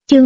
Chương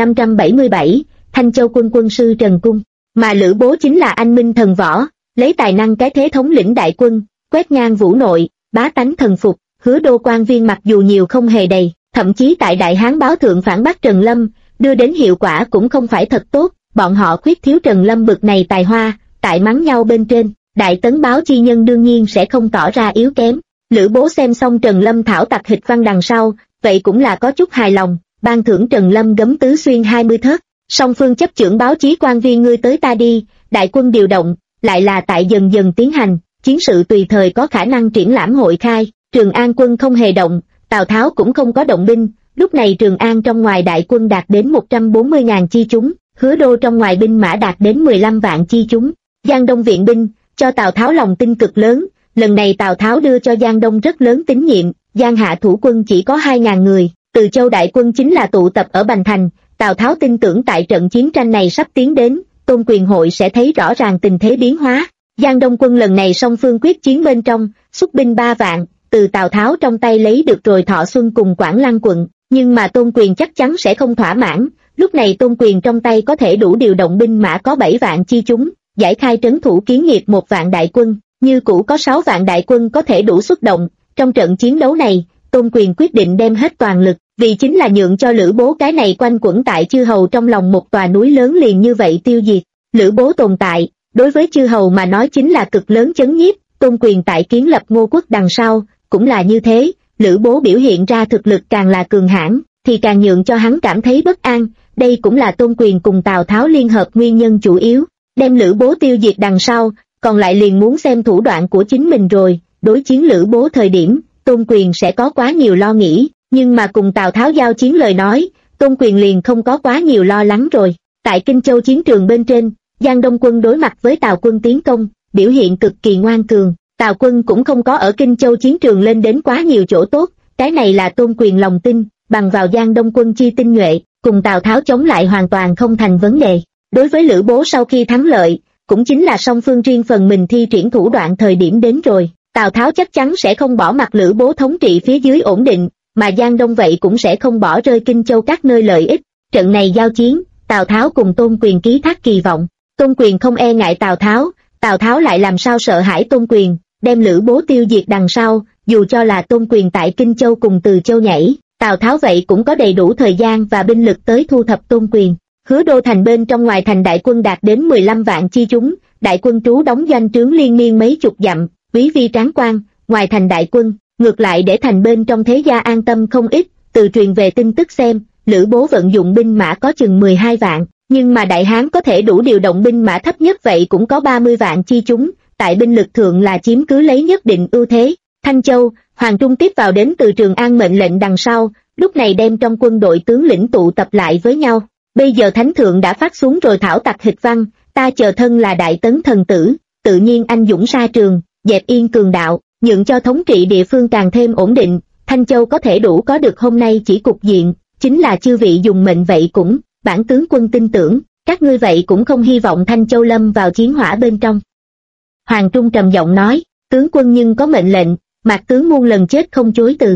2577, Thanh Châu quân quân sư Trần Cung. Mà Lữ Bố chính là anh minh thần võ, lấy tài năng cái thế thống lĩnh đại quân, quét ngang vũ nội, bá tánh thần phục. Hứa Đô quan viên mặc dù nhiều không hề đầy, thậm chí tại Đại Hán báo thượng phản bác Trần Lâm, đưa đến hiệu quả cũng không phải thật tốt. Bọn họ khuyết thiếu Trần Lâm bực này tài hoa, tại mắng nhau bên trên, Đại Tấn báo chi nhân đương nhiên sẽ không tỏ ra yếu kém. Lữ Bố xem xong Trần Lâm thảo tặc hịch văn đằng sau, vậy cũng là có chút hài lòng, ban thưởng Trần Lâm gấm tứ xuyên 20 thớt. Song phương chấp chưởng báo chí quan viên ngươi tới ta đi, đại quân điều động, lại là tại dần dần tiến hành, chiến sự tùy thời có khả năng triển lãm hội khai. Trường An quân không hề động, Tào Tháo cũng không có động binh, lúc này Trường An trong ngoài đại quân đạt đến 140.000 chi chúng, Hứa Đô trong ngoài binh mã đạt đến 15 vạn chi chúng. Giang Đông viện binh, cho Tào Tháo lòng tin cực lớn, lần này Tào Tháo đưa cho Giang Đông rất lớn tín nhiệm, Giang Hạ thủ quân chỉ có 2.000 người, Từ Châu đại quân chính là tụ tập ở Bành Thành. Tào Tháo tin tưởng tại trận chiến tranh này sắp tiến đến, Tôn Quyền hội sẽ thấy rõ ràng tình thế biến hóa. Giang Đông quân lần này song phương quyết chiến bên trong, xuất binh 3 vạn, từ Tào Tháo trong tay lấy được rồi Thọ Xuân cùng Quảng Lăng quận, nhưng mà Tôn Quyền chắc chắn sẽ không thỏa mãn, lúc này Tôn Quyền trong tay có thể đủ điều động binh mã có 7 vạn chi chúng, giải khai trấn thủ kiến nghiệp 1 vạn đại quân, như cũ có 6 vạn đại quân có thể đủ xuất động. Trong trận chiến đấu này, Tôn Quyền quyết định đem hết toàn lực, vì chính là nhượng cho Lữ Bố cái này quanh quẩn tại chư hầu trong lòng một tòa núi lớn liền như vậy tiêu diệt. Lữ Bố tồn tại, đối với chư hầu mà nói chính là cực lớn chấn nhiếp, Tôn Quyền tại kiến lập Ngô quốc đằng sau, cũng là như thế, Lữ Bố biểu hiện ra thực lực càng là cường hãn, thì càng nhượng cho hắn cảm thấy bất an, đây cũng là Tôn Quyền cùng Tào Tháo liên hợp nguyên nhân chủ yếu. Đem Lữ Bố tiêu diệt đằng sau, còn lại liền muốn xem thủ đoạn của chính mình rồi. Đối chiến Lữ Bố thời điểm, Tôn Quyền sẽ có quá nhiều lo nghĩ, nhưng mà cùng Tào Tháo giao chiến lời nói, Tôn Quyền liền không có quá nhiều lo lắng rồi. Tại Kinh Châu chiến trường bên trên, Giang Đông quân đối mặt với Tào quân tiến công, biểu hiện cực kỳ ngoan cường, Tào quân cũng không có ở Kinh Châu chiến trường lên đến quá nhiều chỗ tốt, cái này là Tôn Quyền lòng tin, bằng vào Giang Đông quân chi tinh nhuệ, cùng Tào Tháo chống lại hoàn toàn không thành vấn đề. Đối với Lữ Bố sau khi thắng lợi, cũng chính là song phương riêng phần mình thi triển thủ đoạn thời điểm đến rồi. Tào Tháo chắc chắn sẽ không bỏ mặc Lữ Bố thống trị phía dưới ổn định, mà Giang Đông vậy cũng sẽ không bỏ rơi Kinh Châu các nơi lợi ích. Trận này giao chiến, Tào Tháo cùng Tôn Quyền ký thác kỳ vọng. Tôn Quyền không e ngại Tào Tháo lại làm sao sợ hãi Tôn Quyền, đem Lữ Bố tiêu diệt đằng sau, dù cho là Tôn Quyền tại Kinh Châu cùng Từ Châu nhảy, Tào Tháo vậy cũng có đầy đủ thời gian và binh lực tới thu thập Tôn Quyền. Hứa Đô thành bên trong ngoài thành đại quân đạt đến 15 vạn chi chúng, đại quân trú đóng doanh trướng liên miên mấy chục dặm, quý vi tráng quan, ngoài thành đại quân, ngược lại để thành bên trong thế gia an tâm không ít. Từ truyền về tin tức xem, Lữ Bố vận dụng binh mã có chừng 12 vạn, nhưng mà Đại Hán có thể đủ điều động binh mã thấp nhất vậy cũng có 30 vạn chi chúng, tại binh lực thượng là chiếm cứ lấy nhất định ưu thế. Thanh Châu, Hoàng Trung tiếp vào đến từ Trường An mệnh lệnh đằng sau, lúc này đem trong quân đội tướng lĩnh tụ tập lại với nhau. Bây giờ Thánh Thượng đã phát xuống rồi thảo tặc hịch văn, ta chờ thân là Đại Tấn thần tử, tự nhiên anh dũng sa trường, dẹp yên cường đạo, nhượng cho thống trị địa phương càng thêm ổn định. Thanh Châu có thể đủ có được hôm nay chỉ cục diện, chính là chư vị dùng mệnh vậy cũng, bản tướng quân tin tưởng, các ngươi vậy cũng không hy vọng Thanh Châu lâm vào chiến hỏa bên trong. Hoàng Trung trầm giọng nói, tướng quân nhưng có mệnh lệnh, Mạc tướng muôn lần chết không chối từ.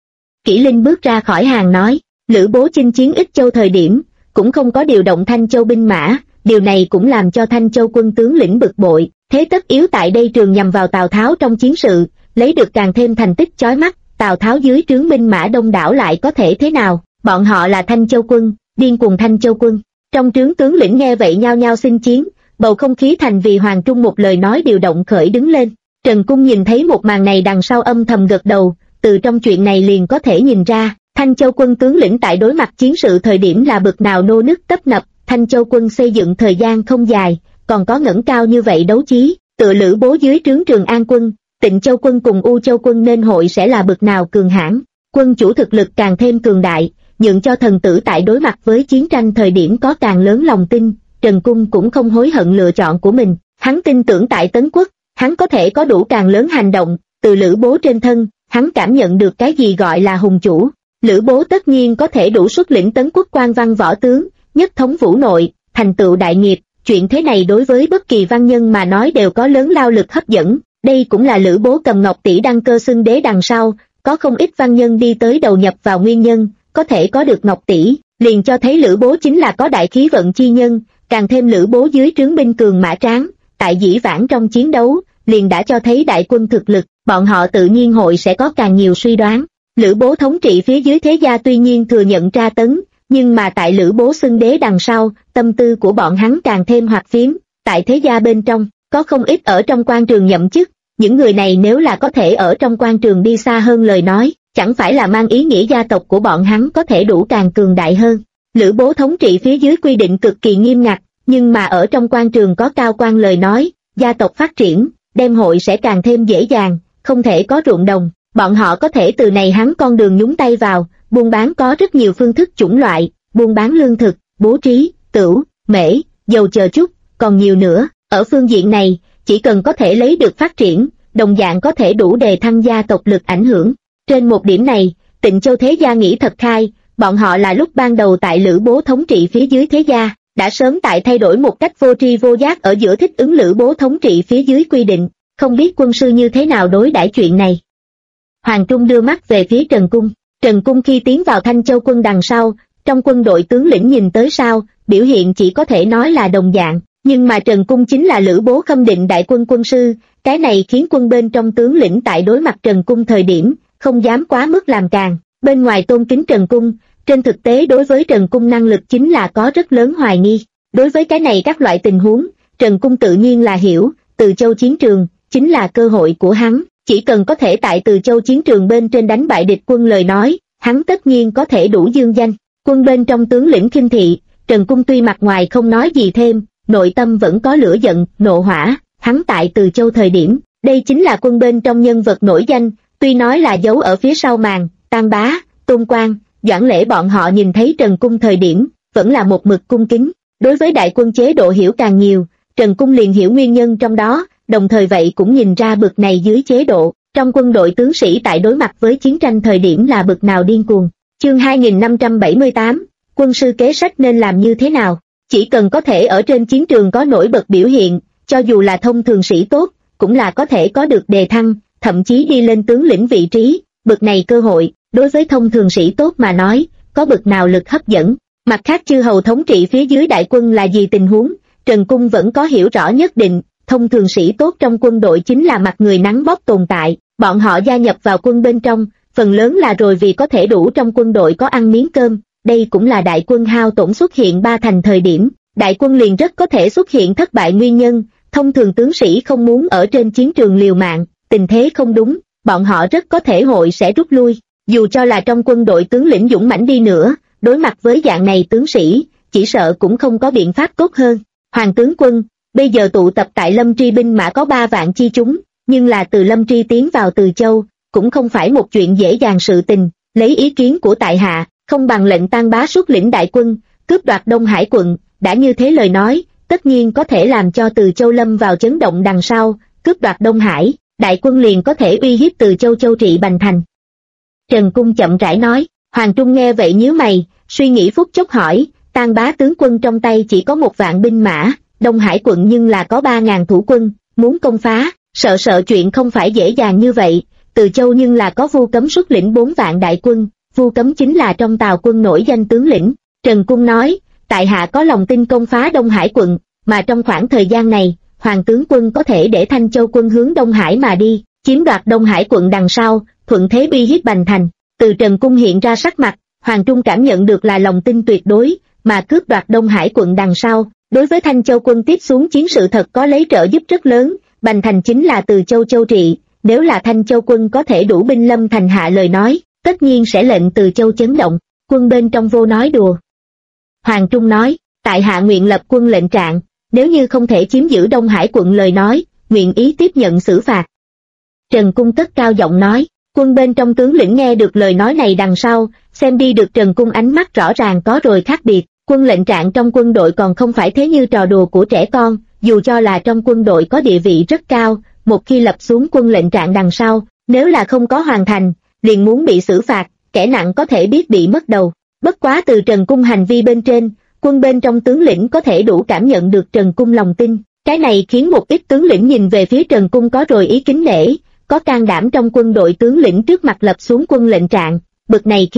Kỷ Linh bước ra khỏi hàng nói, Lữ Bố chinh chiến Ích Châu thời điểm, cũng không có điều động Thanh Châu binh mã, điều này cũng làm cho Thanh Châu quân tướng lĩnh bực bội, thế tất yếu tại đây trường nhằm vào Tào Tháo trong chiến sự, lấy được càng thêm thành tích chói mắt. Tào Tháo dưới trướng binh mã đông đảo lại có thể thế nào, bọn họ là Thanh Châu quân, điên cuồng Thanh Châu quân. Trong trướng tướng lĩnh nghe vậy nhao nhao xin chiến, bầu không khí thành vì Hoàng Trung một lời nói điều động khởi đứng lên. Trần Cung nhìn thấy một màn này đằng sau âm thầm gật đầu, từ trong chuyện này liền có thể nhìn ra, Thanh Châu quân tướng lĩnh tại đối mặt chiến sự thời điểm là bực nào nô nức tấp nập. Thanh Châu quân xây dựng thời gian không dài, còn có ngẩng cao như vậy đấu chí, tựa Lữ Bố dưới trướng Trường An quân, Tịnh Châu quân cùng U Châu quân nên hội sẽ là bực nào cường hãn. Quân chủ thực lực càng thêm cường đại, nhượng cho thần tử tại đối mặt với chiến tranh thời điểm có càng lớn lòng tin. Trần Cung cũng không hối hận lựa chọn của mình, hắn tin tưởng tại Tấn Quốc, hắn có thể có đủ càng lớn hành động. Từ Lữ Bố trên thân, hắn cảm nhận được cái gì gọi là hùng chủ. Lữ Bố tất nhiên có thể đủ xuất lĩnh Tấn Quốc quan văn võ tướng, nhất thống vũ nội, thành tựu đại nghiệp. Chuyện thế này đối với bất kỳ văn nhân mà nói đều có lớn lao lực hấp dẫn. Đây cũng là Lữ Bố cầm Ngọc Tỷ đăng cơ xưng đế đằng sau, có không ít văn nhân đi tới đầu nhập vào nguyên nhân, có thể có được Ngọc Tỷ, liền cho thấy Lữ Bố chính là có đại khí vận chi nhân, càng thêm Lữ Bố dưới trướng binh cường mã tráng, tại dĩ vãng trong chiến đấu, liền đã cho thấy đại quân thực lực, bọn họ tự nhiên hội sẽ có càng nhiều suy đoán. Lữ Bố thống trị phía dưới thế gia tuy nhiên thừa nhận tra tấn, nhưng mà tại Lữ Bố xưng đế đằng sau, tâm tư của bọn hắn càng thêm hoạt phiếm, tại thế gia bên trong, có không ít ở trong quan trường nhậm chức, những người này nếu là có thể ở trong quan trường đi xa hơn lời nói, chẳng phải là mang ý nghĩa gia tộc của bọn hắn có thể đủ càng cường đại hơn. Lữ Bố thống trị phía dưới quy định cực kỳ nghiêm ngặt, nhưng mà ở trong quan trường có cao quan lời nói, gia tộc phát triển, đem hội sẽ càng thêm dễ dàng, không thể có ruộng đồng, bọn họ có thể từ này hắn con đường nhúng tay vào, buôn bán có rất nhiều phương thức chủng loại, buôn bán lương thực, bố trí, tửu, mễ, dầu chờ chút, còn nhiều nữa, ở phương diện này, chỉ cần có thể lấy được phát triển, đồng dạng có thể đủ đề thăng gia tộc lực ảnh hưởng. Trên một điểm này, Tịnh Châu thế gia nghĩ thật khai, bọn họ là lúc ban đầu tại Lữ Bố thống trị phía dưới thế gia, đã sớm tại thay đổi một cách vô tri vô giác ở giữa thích ứng Lữ Bố thống trị phía dưới quy định, không biết quân sư như thế nào đối đãi chuyện này. Hoàng Trung đưa mắt về phía Trần Cung. Trần Cung khi tiến vào Thanh Châu quân đằng sau, trong quân đội tướng lĩnh nhìn tới sau, biểu hiện chỉ có thể nói là đồng dạng, nhưng mà Trần Cung chính là Lữ Bố khâm định đại quân quân sư, cái này khiến quân bên trong tướng lĩnh tại đối mặt Trần Cung thời điểm, không dám quá mức làm càng, bên ngoài tôn kính Trần Cung, trên thực tế đối với Trần Cung năng lực chính là có rất lớn hoài nghi. Đối với cái này các loại tình huống, Trần Cung tự nhiên là hiểu, Từ Châu chiến trường, chính là cơ hội của hắn, chỉ cần có thể tại Từ Châu chiến trường bên trên đánh bại địch quân lời nói, hắn tất nhiên có thể đủ dương danh. Quân bên trong tướng lĩnh khinh thị, Trần Cung tuy mặt ngoài không nói gì thêm, nội tâm vẫn có lửa giận, nộ hỏa, hắn tại Từ Châu thời điểm, đây chính là quân bên trong nhân vật nổi danh, tuy nói là giấu ở phía sau màn, Tam Bá, Tôn Quang, Doãn Lễ bọn họ nhìn thấy Trần Cung thời điểm, vẫn là một mực cung kính. Đối với đại quân chế độ hiểu càng nhiều, Trần Cung liền hiểu nguyên nhân trong đó, đồng thời vậy cũng nhìn ra bực này dưới chế độ, trong quân đội tướng sĩ tại đối mặt với chiến tranh thời điểm là bực nào điên cuồng. Chương 2578, quân sư kế sách nên làm như thế nào? Chỉ cần có thể ở trên chiến trường có nổi bật biểu hiện, cho dù là thông thường sĩ tốt, cũng là có thể có được đề thăng, thậm chí đi lên tướng lĩnh vị trí, bực này cơ hội, đối với thông thường sĩ tốt mà nói, có bực nào lực hấp dẫn. Mặt khác chư hầu thống trị phía dưới đại quân là gì tình huống, Trần Cung vẫn có hiểu rõ nhất định, thông thường sĩ tốt trong quân đội chính là mặt người nắng bóp tồn tại, bọn họ gia nhập vào quân bên trong, phần lớn là rồi vì có thể đủ trong quân đội có ăn miếng cơm, đây cũng là đại quân hao tổn xuất hiện ba thành thời điểm, đại quân liền rất có thể xuất hiện thất bại nguyên nhân, thông thường tướng sĩ không muốn ở trên chiến trường liều mạng, tình thế không đúng, bọn họ rất có thể hội sẽ rút lui, dù cho là trong quân đội tướng lĩnh dũng mãnh đi nữa, đối mặt với dạng này tướng sĩ, chỉ sợ cũng không có biện pháp tốt hơn. Hoàng tướng quân, bây giờ tụ tập tại Lâm Tri binh mã có 3 vạn chi chúng, nhưng là từ Lâm Tri tiến vào Từ Châu, cũng không phải một chuyện dễ dàng sự tình, lấy ý kiến của tại hạ, không bằng lệnh Tan Bá xuất lĩnh đại quân, cướp đoạt Đông Hải quận, đã như thế lời nói, tất nhiên có thể làm cho Từ Châu lâm vào chấn động đằng sau, cướp đoạt Đông Hải, đại quân liền có thể uy hiếp Từ Châu châu trị Bành Thành. Trần Cung chậm rãi nói, Hoàng Trung nghe vậy nhíu mày, suy nghĩ phút chốc hỏi, Tan Bá tướng quân trong tay chỉ có 1 vạn binh mã, Đông Hải quận nhưng là có 3.000 thủ quân, muốn công phá, sợ chuyện không phải dễ dàng như vậy, Từ Châu nhưng là có Vu Cấm xuất lĩnh 4 vạn đại quân, Vu Cấm chính là trong Tào quân nổi danh tướng lĩnh. Trần Cung nói, tại hạ có lòng tin công phá Đông Hải quận, mà trong khoảng thời gian này, Hoàng tướng quân có thể để Thanh Châu quân hướng Đông Hải mà đi, chiếm đoạt Đông Hải quận đằng sau, thuận thế uy hiếp Bành Thành. Từ Trần Cung hiện ra sắc mặt, Hoàng Trung cảm nhận được là lòng tin tuyệt đối, mà cướp đoạt Đông Hải quận đằng sau, đối với Thanh Châu quân tiếp xuống chiến sự thật có lấy trợ giúp rất lớn, Bành Thành chính là Từ Châu châu trị, nếu là Thanh Châu quân có thể đủ binh lâm thành hạ lời nói, tất nhiên sẽ lệnh Từ Châu chấn động, quân bên trong vô nói đùa. Hoàng Trung nói, tại hạ nguyện lập quân lệnh trạng, nếu như không thể chiếm giữ Đông Hải quận lời nói, nguyện ý tiếp nhận xử phạt. Trần Cung cất cao giọng nói, quân bên trong tướng lĩnh nghe được lời nói này đằng sau, xem đi được Trần Cung ánh mắt rõ ràng có rồi khác biệt, quân lệnh trạng trong quân đội còn không phải thế như trò đùa của trẻ con, dù cho là trong quân đội có địa vị rất cao, một khi lập xuống quân lệnh trạng đằng sau, nếu là không có hoàn thành, liền muốn bị xử phạt, kẻ nặng có thể biết bị mất đầu. Bất quá từ Trần Cung hành vi bên trên, quân bên trong tướng lĩnh có thể đủ cảm nhận được Trần Cung lòng tin, cái này khiến một ít tướng lĩnh nhìn về phía Trần Cung có rồi ý kính nể, có can đảm trong quân đội tướng lĩnh trước mặt lập xuống quân lệnh trạng, bực này khí phách,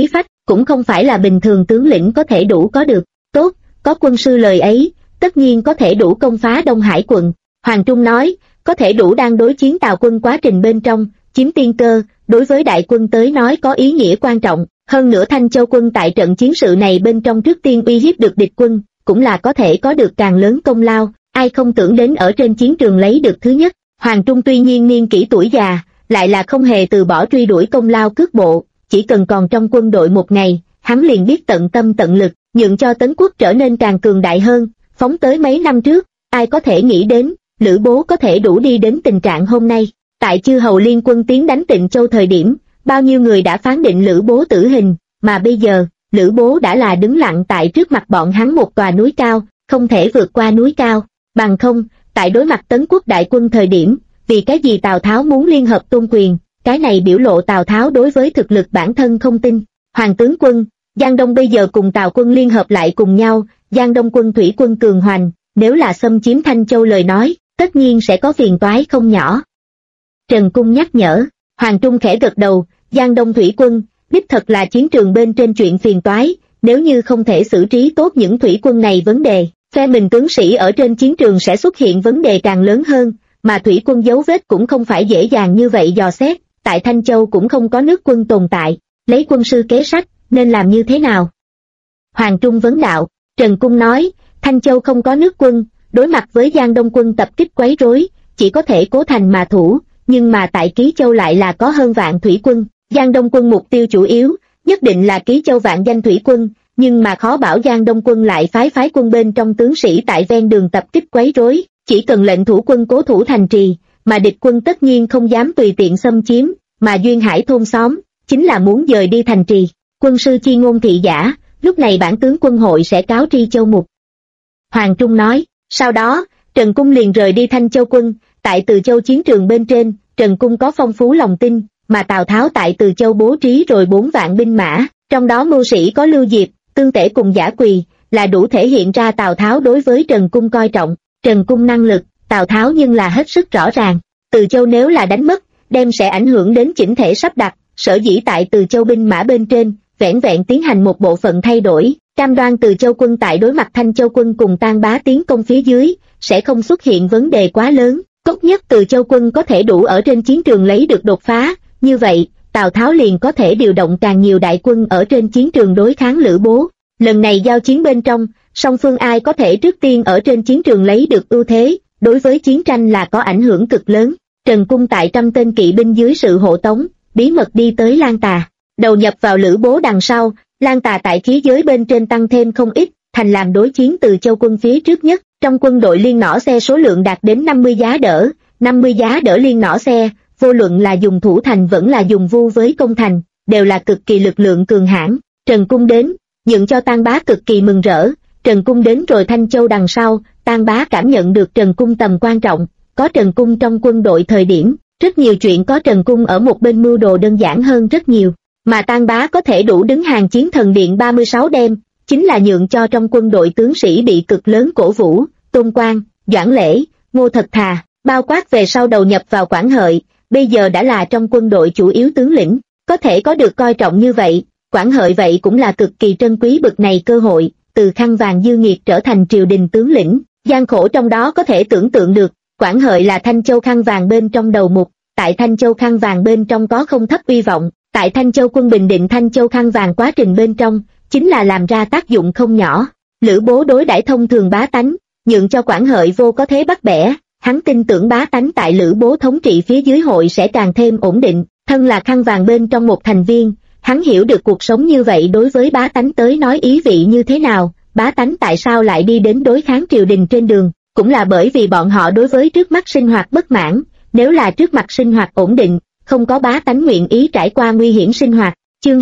cũng không phải là bình thường tướng lĩnh có thể đủ có được. Tốt, có quân sư lời ấy, tất nhiên có thể đủ công phá Đông Hải quận. Hoàng Trung nói, có thể đủ đang đối chiến Tào quân quá trình bên trong, chiếm tiên cơ, đối với đại quân tới nói có ý nghĩa quan trọng. Hơn nữa Thanh Châu quân tại trận chiến sự này bên trong trước tiên uy hiếp được địch quân, cũng là có thể có được càng lớn công lao, ai không tưởng đến ở trên chiến trường lấy được thứ nhất. Hoàng Trung tuy nhiên niên kỷ tuổi già, lại là không hề từ bỏ truy đuổi công lao cước bộ, chỉ cần còn trong quân đội một ngày, hắn liền biết tận tâm tận lực, nhượng cho Tấn Quốc trở nên càng cường đại hơn. Phóng tới mấy năm trước, ai có thể nghĩ đến, Lữ Bố có thể đủ đi đến tình trạng hôm nay. Tại chư hầu liên quân tiến đánh Tịnh Châu thời điểm, bao nhiêu người đã phán định Lữ Bố tử hình, mà bây giờ, Lữ Bố đã là đứng lặng tại trước mặt bọn hắn một tòa núi cao, không thể vượt qua núi cao. Bằng không, tại đối mặt Tấn Quốc đại quân thời điểm, vì cái gì Tào Tháo muốn liên hợp tôn quyền, cái này biểu lộ Tào Tháo đối với thực lực bản thân không tin. Hoàng tướng quân, Giang Đông bây giờ cùng Tào quân liên hợp lại cùng nhau, Giang Đông quân thủy quân cường hoành, nếu là xâm chiếm Thanh Châu lời nói, tất nhiên sẽ có phiền toái không nhỏ. Trần Cung nhắc nhở, Hoàng Trung khẽ gật đầu, Giang Đông thủy quân, đích thật là chiến trường bên trên chuyện phiền toái, nếu như không thể xử trí tốt những thủy quân này vấn đề, phe mình tướng sĩ ở trên chiến trường sẽ xuất hiện vấn đề càng lớn hơn, mà thủy quân dấu vết cũng không phải dễ dàng như vậy dò xét, tại Thanh Châu cũng không có nước quân tồn tại, lấy quân sư kế sách, nên làm như thế nào? Hoàng Trung vấn đạo, Trần Cung nói, Thanh Châu không có nước quân, đối mặt với Giang Đông quân tập kích quấy rối, chỉ có thể cố thành mà thủ, nhưng mà tại Ký Châu lại là có hơn vạn thủy quân, Giang Đông quân mục tiêu chủ yếu, nhất định là Ký Châu vạn danh thủy quân, nhưng mà khó bảo Giang Đông quân lại phái quân bên trong tướng sĩ tại ven đường tập kích quấy rối, chỉ cần lệnh thủ quân cố thủ thành trì, mà địch quân tất nhiên không dám tùy tiện xâm chiếm, mà duyên hải thôn xóm, chính là muốn dời đi thành trì. Quân sư chi ngôn thị giả, lúc này bản tướng quân hội sẽ cáo tri châu mục. Hoàng Trung nói, sau đó, Trần Cung liền rời đi Thanh Châu quân, tại Từ Châu chiến trường bên trên, Trần Cung có phong phú lòng tin, mà Tào Tháo tại Từ Châu bố trí rồi 4 vạn binh mã, trong đó mưu sĩ có Lưu Diệp, Tương Tể cùng Giả Quỳ, là đủ thể hiện ra Tào Tháo đối với Trần Cung coi trọng. Trần Cung năng lực, Tào Tháo nhưng là hết sức rõ ràng, Từ Châu nếu là đánh mất, đem sẽ ảnh hưởng đến chỉnh thể sắp đặt, sở dĩ tại Từ Châu binh mã bên trên, vẻn vẹn tiến hành một bộ phận thay đổi, cam đoan Từ Châu quân tại đối mặt Thanh Châu quân cùng Tan Bá tiến công phía dưới, sẽ không xuất hiện vấn đề quá lớn, tốt nhất Từ Châu quân có thể đủ ở trên chiến trường lấy được đột phá, như vậy, Tào Tháo liền có thể điều động càng nhiều đại quân ở trên chiến trường đối kháng Lữ Bố. Lần này giao chiến bên trong, song phương ai có thể trước tiên ở trên chiến trường lấy được ưu thế, đối với chiến tranh là có ảnh hưởng cực lớn. Trần Cung tại 100 tên kỵ binh dưới sự hộ tống, bí mật đi tới Lan Tà, đầu nhập vào Lữ Bố đằng sau, Lan Tà tại khí giới bên trên tăng thêm không ít, thành làm đối chiến Từ Châu quân phía trước nhất. Trong quân đội liên nỏ xe số lượng đạt đến 50 giá đỡ, 50 giá đỡ liên nỏ xe, vô luận là dùng thủ thành vẫn là dùng vu với công thành, đều là cực kỳ lực lượng cường hãn. Trần Cung đến, nhượng cho Tan Bá cực kỳ mừng rỡ. Trần Cung đến rồi Thanh Châu đằng sau, Tan Bá cảm nhận được Trần Cung tầm quan trọng, có Trần Cung trong quân đội thời điểm, rất nhiều chuyện có Trần Cung ở một bên mưu đồ đơn giản hơn rất nhiều, mà Tan Bá có thể đủ đứng hàng chiến thần điện 36 đêm, chính là nhượng cho trong quân đội tướng sĩ bị cực lớn cổ vũ. Tôn Quang, Doãn Lễ, Ngô Thật Thà, bao quát về sau đầu nhập vào Quảng Hợi, bây giờ đã là trong quân đội chủ yếu tướng lĩnh, có thể có được coi trọng như vậy, Quảng Hợi vậy cũng là cực kỳ trân quý bực này cơ hội, từ khăn vàng dư nghiệt trở thành triều đình tướng lĩnh, gian khổ trong đó có thể tưởng tượng được. Quảng Hợi là Thanh Châu khăn vàng bên trong đầu mục, tại Thanh Châu khăn vàng bên trong có không thấp uy vọng, tại Thanh Châu quân bình định Thanh Châu khăn vàng quá trình bên trong, chính là làm ra tác dụng không nhỏ. Lữ Bố đối đãi thông thường bá tánh, nhượng cho Quảng Hợi vô có thế bắt bẻ, hắn tin tưởng bá tánh tại Lữ Bố thống trị phía dưới hội sẽ càng thêm ổn định, thân là khăn vàng bên trong một thành viên, hắn hiểu được cuộc sống như vậy đối với bá tánh tới nói ý vị như thế nào, bá tánh tại sao lại đi đến đối kháng triều đình trên đường, cũng là bởi vì bọn họ đối với trước mắt sinh hoạt bất mãn, nếu là trước mặt sinh hoạt ổn định, không có bá tánh nguyện ý trải qua nguy hiểm sinh hoạt. Chương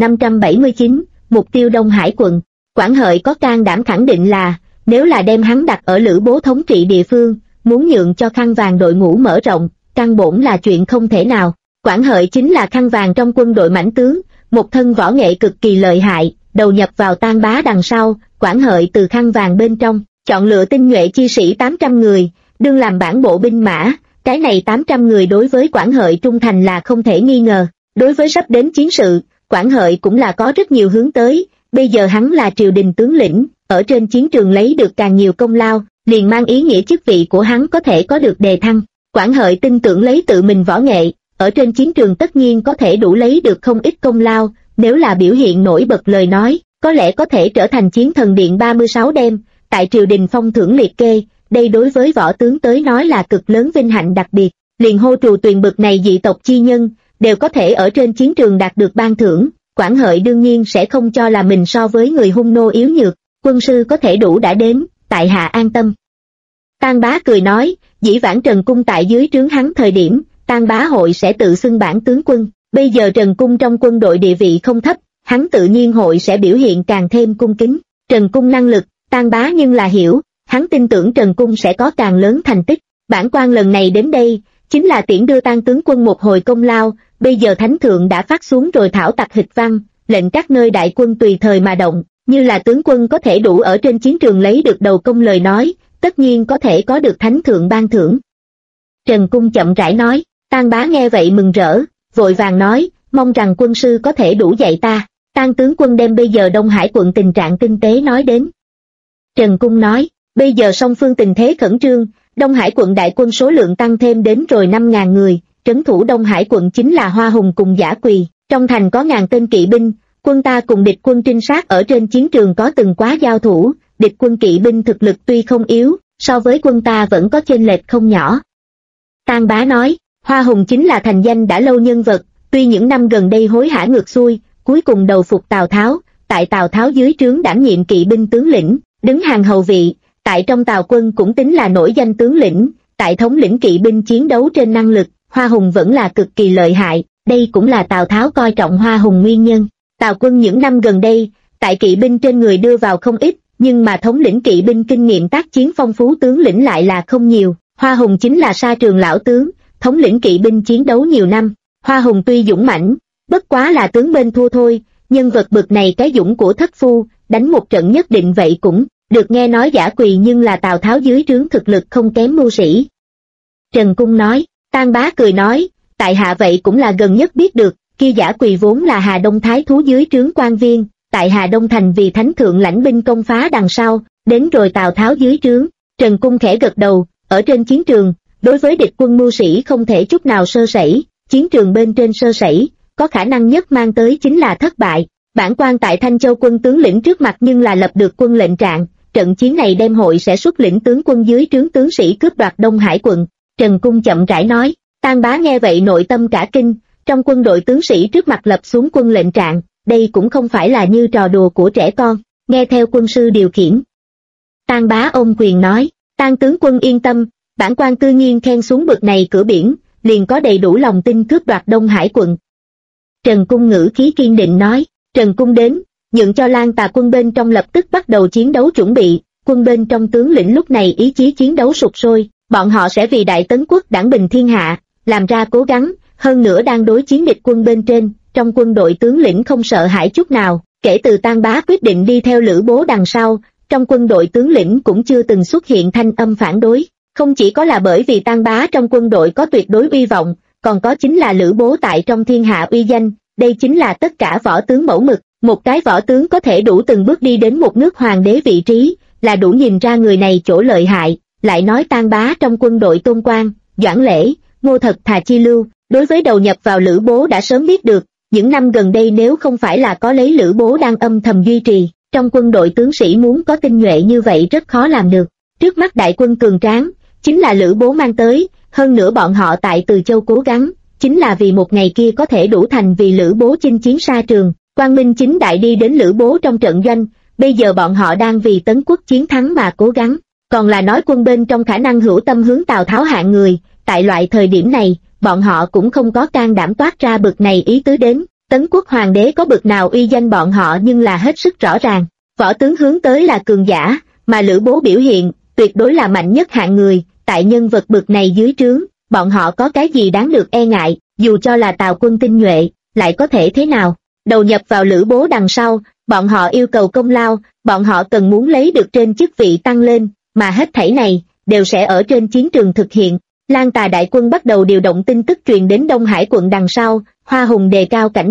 2579, mục tiêu Đông Hải quận. Quảng Hợi có can đảm khẳng định là, nếu là đem hắn đặt ở Lữ Bố thống trị địa phương, muốn nhượng cho khăn vàng đội ngũ mở rộng, căn bổn là chuyện không thể nào. Quảng Hợi chính là khăn vàng trong quân đội mãnh tướng, một thân võ nghệ cực kỳ lợi hại, đầu nhập vào Tan Bá đằng sau, Quảng Hợi từ khăn vàng bên trong, chọn lựa tinh nhuệ chi sĩ 800 người, đương làm bản bộ binh mã, cái này 800 người đối với Quảng Hợi trung thành là không thể nghi ngờ. Đối với sắp đến chiến sự, Quản Hợi cũng là có rất nhiều hướng tới, bây giờ hắn là triều đình tướng lĩnh, ở trên chiến trường lấy được càng nhiều công lao, liền mang ý nghĩa chức vị của hắn có thể có được đề thăng. Quản Hợi tin tưởng lấy tự mình võ nghệ, ở trên chiến trường tất nhiên có thể đủ lấy được không ít công lao, nếu là biểu hiện nổi bật lời nói, có lẽ có thể trở thành chiến thần điện 36 đêm, tại triều đình phong thưởng liệt kê, đây đối với võ tướng tới nói là cực lớn vinh hạnh đặc biệt, liền Hô Trù Tuyền bực này dị tộc chi nhân, đều có thể ở trên chiến trường đạt được ban thưởng, Quản Hợi đương nhiên sẽ không cho là mình so với người hung nô yếu nhược, quân sư có thể đủ đã đến, tại hạ an tâm. Tang Bá cười nói, dĩ vãng Trần Cung tại dưới trướng hắn thời điểm, Tang Bá hội sẽ tự xưng bản tướng quân, bây giờ Trần Cung trong quân đội địa vị không thấp, hắn tự nhiên hội sẽ biểu hiện càng thêm cung kính. Trần Cung năng lực, Tang Bá nhưng là hiểu, hắn tin tưởng Trần Cung sẽ có càng lớn thành tích. Bản quan lần này đến đây, chính là tiễn đưa Tang tướng quân một hồi công lao, bây giờ Thánh Thượng đã phát xuống rồi thảo tặc hịch văn, lệnh các nơi đại quân tùy thời mà động, như là tướng quân có thể đủ ở trên chiến trường lấy được đầu công lời nói, tất nhiên có thể có được Thánh Thượng ban thưởng. Trần Cung chậm rãi nói, Tang Bá nghe vậy mừng rỡ, vội vàng nói, mong rằng quân sư có thể đủ dạy ta. Tang tướng quân đem bây giờ Đông Hải quận tình trạng kinh tế nói đến. Trần Cung nói, bây giờ song phương tình thế khẩn trương, Đông Hải quận đại quân số lượng tăng thêm đến rồi 5.000 người, trấn thủ Đông Hải quận chính là Hoa Hùng cùng Dã Quỳ, trong thành có ngàn tên kỵ binh, quân ta cùng địch quân trinh sát ở trên chiến trường có từng quá giao thủ, địch quân kỵ binh thực lực tuy không yếu, so với quân ta vẫn có chênh lệch không nhỏ. Tang Bá nói, Hoa Hùng chính là thành danh đã lâu nhân vật, tuy những năm gần đây hối hả ngược xuôi, cuối cùng đầu phục Tào Tháo, tại Tào Tháo dưới trướng đảm nhiệm kỵ binh tướng lĩnh, đứng hàng hầu vị, tại trong Tào quân cũng tính là nổi danh tướng lĩnh, tại thống lĩnh kỵ binh chiến đấu trên năng lực, Hoa Hùng vẫn là cực kỳ lợi hại, đây cũng là Tào Tháo coi trọng Hoa Hùng nguyên nhân. Tào quân những năm gần đây, tại kỵ binh trên người đưa vào không ít, nhưng mà thống lĩnh kỵ binh kinh nghiệm tác chiến phong phú tướng lĩnh lại là không nhiều. Hoa Hùng chính là sa trường lão tướng, thống lĩnh kỵ binh chiến đấu nhiều năm. Hoa Hùng tuy dũng mãnh, bất quá là tướng bên thua thôi, nhân vật bực này cái dũng của thất phu, đánh một trận nhất định vậy cũng được. Nghe nói Dã Quỳ nhưng là Tào Tháo dưới trướng thực lực không kém mưu sĩ. Trần Cung nói, Tang Bá cười nói, tại hạ vậy cũng là gần nhất biết được, kia Dã Quỳ vốn là Hà Đông thái thú dưới trướng quan viên, tại Hà Đông thành vì Thánh Thượng lãnh binh công phá đằng sau, đến rồi Tào Tháo dưới trướng. Trần Cung khẽ gật đầu, ở trên chiến trường, đối với địch quân mưu sĩ không thể chút nào sơ sẩy, chiến trường bên trên sơ sẩy, có khả năng nhất mang tới chính là thất bại. Bản quan tại Thanh Châu quân tướng lĩnh trước mặt nhưng là lập được quân lệnh trạng, trận chiến này đem hội sẽ xuất lĩnh tướng quân dưới trướng tướng sĩ cướp đoạt Đông Hải quận. Trần Cung chậm rãi nói, Tang Bá nghe vậy nội tâm cả kinh, trong quân đội tướng sĩ trước mặt lập xuống quân lệnh trạng, đây cũng không phải là như trò đùa của trẻ con, nghe theo quân sư điều khiển. Tang Bá ôm quyền nói, Tang tướng quân yên tâm, bản quan tự nhiên khen xuống bực này cửa biển, liền có đầy đủ lòng tin cướp đoạt Đông Hải quận. Trần Cung ngữ khí kiên định nói, Trần Cung đến, nhượng cho Lan Tà quân bên trong lập tức bắt đầu chiến đấu chuẩn bị, quân bên trong tướng lĩnh lúc này ý chí chiến đấu sục sôi, bọn họ sẽ vì Đại Tấn quốc đảng bình thiên hạ, làm ra cố gắng, hơn nữa đang đối chiến địch quân bên trên, trong quân đội tướng lĩnh không sợ hãi chút nào, kể từ Tang Bá quyết định đi theo Lữ Bố đằng sau, trong quân đội tướng lĩnh cũng chưa từng xuất hiện thanh âm phản đối, không chỉ có là bởi vì Tang Bá trong quân đội có tuyệt đối uy vọng, còn có chính là Lữ Bố tại trong thiên hạ uy danh, đây chính là tất cả võ tướng mẫu mực, một cái võ tướng có thể đủ từng bước đi đến một nước hoàng đế vị trí, là đủ nhìn ra người này chỗ lợi hại. Lại nói Tang Bá trong quân đội Tôn Quang, Doãn Lễ, Ngô Thật Thà Chi Lưu, đối với đầu nhập vào Lữ Bố đã sớm biết được, những năm gần đây nếu không phải là có lấy Lữ Bố đang âm thầm duy trì, trong quân đội tướng sĩ muốn có tinh nhuệ như vậy rất khó làm được. Trước mắt đại quân cường tráng, chính là Lữ Bố mang tới, hơn nữa bọn họ tại Từ Châu cố gắng, chính là vì một ngày kia có thể đủ thành vì Lữ Bố chinh chiến xa trường, quang minh chính đại đi đến Lữ Bố trong trận doanh, bây giờ bọn họ đang vì Tấn quốc chiến thắng mà cố gắng, còn là nói quân bên trong khả năng hữu tâm hướng Tào Tháo hạng người, tại loại thời điểm này, bọn họ cũng không có can đảm toát ra bực này ý tứ đến, Tấn quốc hoàng đế có bực nào uy danh bọn họ nhưng là hết sức rõ ràng, võ tướng hướng tới là cường giả, mà Lữ Bố biểu hiện, tuyệt đối là mạnh nhất hạng người, tại nhân vật bực này dưới trướng, bọn họ có cái gì đáng được e ngại, dù cho là Tào quân tinh nhuệ, lại có thể thế nào, đầu nhập vào Lữ Bố đằng sau, bọn họ yêu cầu công lao, bọn họ cần muốn lấy được trên chức vị tăng lên, mà hết thảy này, đều sẽ ở trên chiến trường thực hiện. Lan Tà đại quân bắt đầu điều động tin tức truyền đến Đông Hải quận đằng sau, Hoa Hùng đề cao cảnh giác,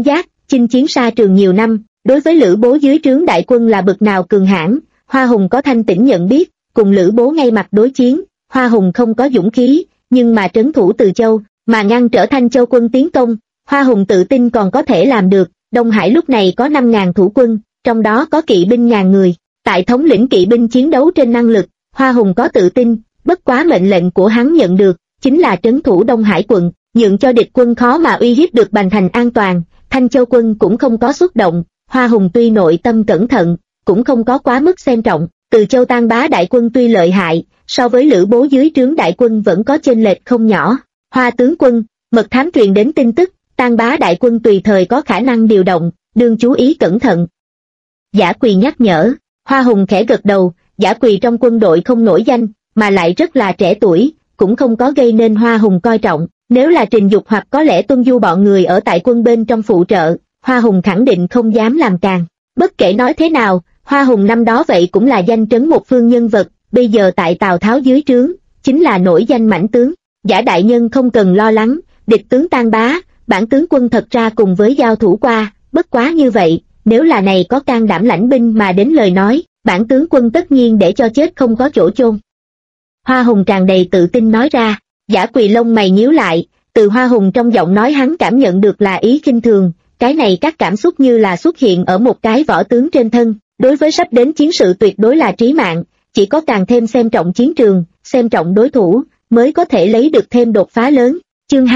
chinh chiến xa trường nhiều năm, đối với Lữ Bố dưới trướng đại quân là bực nào cường hãn, Hoa Hùng có thanh tĩnh nhận biết, cùng Lữ Bố ngay mặt đối chiến, Hoa Hùng không có dũng khí, nhưng mà trấn thủ Từ Châu, mà ngăn trở Thanh Châu quân tiến công, Hoa Hùng tự tin còn có thể làm được. Đông Hải lúc này có 5.000 thủ quân, trong đó có kỵ binh ngàn người, tại thống lĩnh kỵ binh chiến đấu trên năng lực, Hoa Hùng có tự tin, bất quá mệnh lệnh của hắn nhận được, chính là trấn thủ Đông Hải quận, nhượng cho địch quân khó mà uy hiếp được Bành Thành an toàn. Thanh Châu quân cũng không có xuất động, Hoa Hùng tuy nội tâm cẩn thận, cũng không có quá mức xem trọng. Từ Châu Tan Bá đại quân tuy lợi hại, so với Lữ Bố dưới trướng đại quân vẫn có chênh lệch không nhỏ. Hoa tướng quân, mật thám truyền đến tin tức, Tan Bá đại quân tùy thời có khả năng điều động, đương chú ý cẩn thận. Giả Quỳ nhắc nhở, Hoa Hùng khẽ gật đầu. Giả Quỳ trong quân đội không nổi danh, mà lại rất là trẻ tuổi, cũng không có gây nên Hoa Hùng coi trọng. Nếu là Trình Dục hoặc có lẽ Tuân Du bọn người ở tại quân bên trong phụ trợ, Hoa Hùng khẳng định không dám làm càng. Bất kể nói thế nào, Hoa Hùng năm đó vậy cũng là danh trấn một phương nhân vật, bây giờ tại Tào Tháo dưới trướng, chính là nổi danh mãnh tướng. Giả đại nhân không cần lo lắng, địch tướng Tan Bá, bản tướng quân thật ra cùng với giao thủ qua, bất quá như vậy, nếu là này có can đảm lãnh binh mà đến lời nói, bản tướng quân tất nhiên để cho chết không có chỗ chôn. Hoa Hùng tràn đầy tự tin nói ra. Giả Quỳ lông mày nhíu lại, từ Hoa Hùng trong giọng nói hắn cảm nhận được là ý khinh thường, cái này các cảm xúc như là xuất hiện ở một cái võ tướng trên thân, đối với sắp đến chiến sự tuyệt đối là trí mạng, chỉ có càng thêm xem trọng chiến trường, xem trọng đối thủ, mới có thể lấy được thêm đột phá lớn. Chương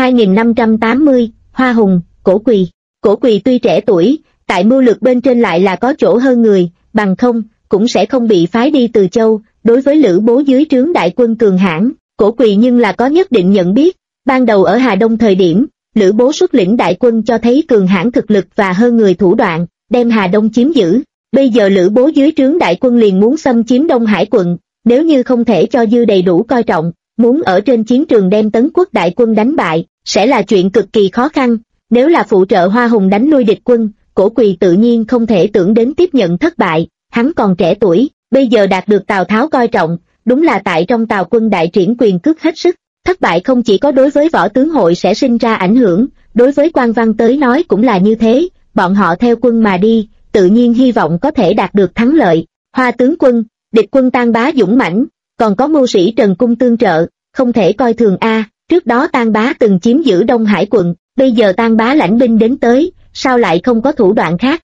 2580, Hoa Hùng, Cổ Quỳ. Cổ Quỳ tuy trẻ tuổi, tại mưu lược bên trên lại là có chỗ hơn người, bằng không, cũng sẽ không bị phái đi Từ Châu. Đối với Lữ Bố dưới trướng đại quân cường hãn, Cổ Quỳ nhưng là có nhất định nhận biết. Ban đầu ở Hà Đông thời điểm, Lữ Bố xuất lĩnh đại quân cho thấy cường hãn thực lực và hơn người thủ đoạn, đem Hà Đông chiếm giữ. Bây giờ Lữ Bố dưới trướng đại quân liền muốn xâm chiếm Đông Hải quận, nếu như không thể cho dư đầy đủ coi trọng, muốn ở trên chiến trường đem Tấn Quốc đại quân đánh bại, sẽ là chuyện cực kỳ khó khăn. Nếu là phụ trợ Hoa Hùng đánh lui địch quân, Cổ Quỳ tự nhiên không thể tưởng đến tiếp nhận thất bại. Hắn còn trẻ tuổi, bây giờ đạt được Tào Tháo coi trọng, đúng là tại trong Tào quân đại triển quyền cước hết sức. Thất bại không chỉ có đối với võ tướng hội sẽ sinh ra ảnh hưởng, đối với quan văn tới nói cũng là như thế, bọn họ theo quân mà đi, tự nhiên hy vọng có thể đạt được thắng lợi. Hoa tướng quân, địch quân Tan Bá dũng mãnh, còn có mưu sĩ Trần Cung tương trợ, không thể coi thường a. Trước đó Tan Bá từng chiếm giữ Đông Hải quận, bây giờ Tan Bá lãnh binh đến tới, sao lại không có thủ đoạn khác?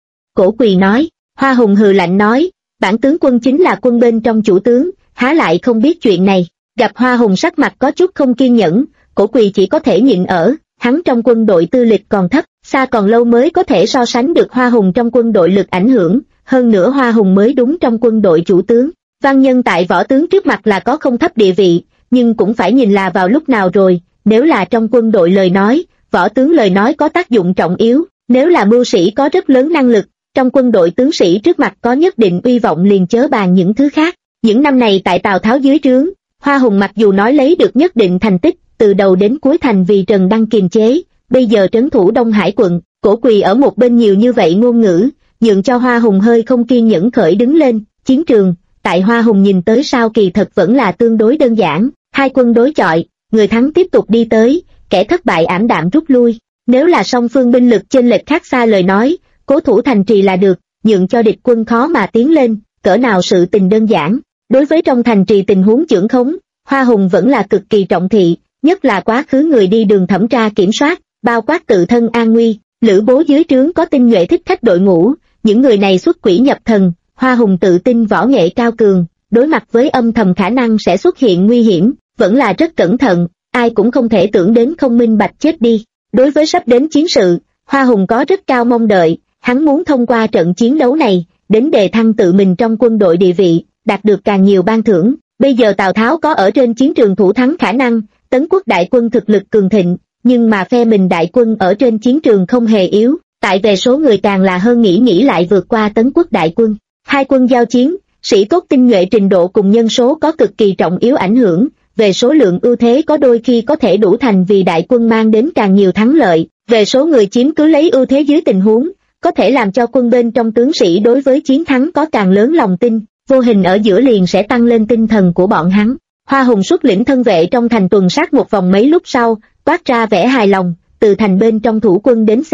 Cổ Quỳ nói. Hoa Hùng hừ lạnh nói, bản tướng quân chính là quân bên trong chủ tướng, há lại không biết chuyện này. Gặp Hoa Hùng sắc mặt có chút không kiên nhẫn, Cổ Quỳ chỉ có thể nhịn ở, hắn trong quân đội tư lịch còn thấp, xa còn lâu mới có thể so sánh được Hoa Hùng trong quân đội lực ảnh hưởng, hơn nữa Hoa Hùng mới đúng trong quân đội chủ tướng. Văn nhân tại võ tướng trước mặt là có không thấp địa vị, nhưng cũng phải nhìn là vào lúc nào rồi, nếu là trong quân đội lời nói, võ tướng lời nói có tác dụng trọng yếu, nếu là mưu sĩ có rất lớn năng lực, trong quân đội tướng sĩ trước mặt có nhất định uy vọng liền chớ bàn những thứ khác. Những năm này tại Tào Tháo dưới trướng, Hoa Hùng mặc dù nói lấy được nhất định thành tích, từ đầu đến cuối thành vì Trần Đăng kiềm chế, bây giờ trấn thủ Đông Hải quận, Cổ Quỳ ở một bên nhiều như vậy ngôn ngữ, nhượng cho Hoa Hùng hơi không kiên nhẫn khởi đứng lên. Chiến trường, tại Hoa Hùng nhìn tới sao kỳ thật vẫn là tương đối đơn giản, hai quân đối chọi, người thắng tiếp tục đi tới, kẻ thất bại ảm đạm rút lui. Nếu là song phương binh lực chênh lệch khác xa lời nói, cố thủ thành trì là được, nhượng cho địch quân khó mà tiến lên, cỡ nào sự tình đơn giản. Đối với trong thành trì tình huống chưởng khống, Hoa Hùng vẫn là cực kỳ trọng thị, nhất là quá khứ người đi đường thẩm tra kiểm soát, bao quát tự thân an nguy. Lữ Bố dưới trướng có tinh nhuệ thích khách đội ngũ, những người này xuất quỷ nhập thần, Hoa Hùng tự tin võ nghệ cao cường, đối mặt với âm thầm khả năng sẽ xuất hiện nguy hiểm, vẫn là rất cẩn thận, ai cũng không thể tưởng đến không minh bạch chết đi. Đối với sắp đến chiến sự, Hoa Hùng có rất cao mong đợi, hắn muốn thông qua trận chiến đấu này, đến đề thăng tự mình trong quân đội địa vị, đạt được càng nhiều ban thưởng. Bây giờ Tào Tháo có ở trên chiến trường thủ thắng khả năng, Tấn Quốc đại quân thực lực cường thịnh, nhưng mà phe mình đại quân ở trên chiến trường không hề yếu, tại về số người càng là hơn nghĩ lại vượt qua Tấn Quốc đại quân. Hai quân giao chiến, sĩ tốt tinh nhuệ trình độ cùng nhân số có cực kỳ trọng yếu ảnh hưởng, về số lượng ưu thế có đôi khi có thể đủ thành vì đại quân mang đến càng nhiều thắng lợi, về số người chiếm cứ lấy ưu thế dưới tình huống, có thể làm cho quân bên trong tướng sĩ đối với chiến thắng có càng lớn lòng tin, vô hình ở giữa liền sẽ tăng lên tinh thần của bọn hắn. Hoa Hùng xuất lĩnh thân vệ trong thành tuần sát một vòng mấy lúc sau, toát ra vẻ hài lòng, từ thành bên trong thủ quân đến xem,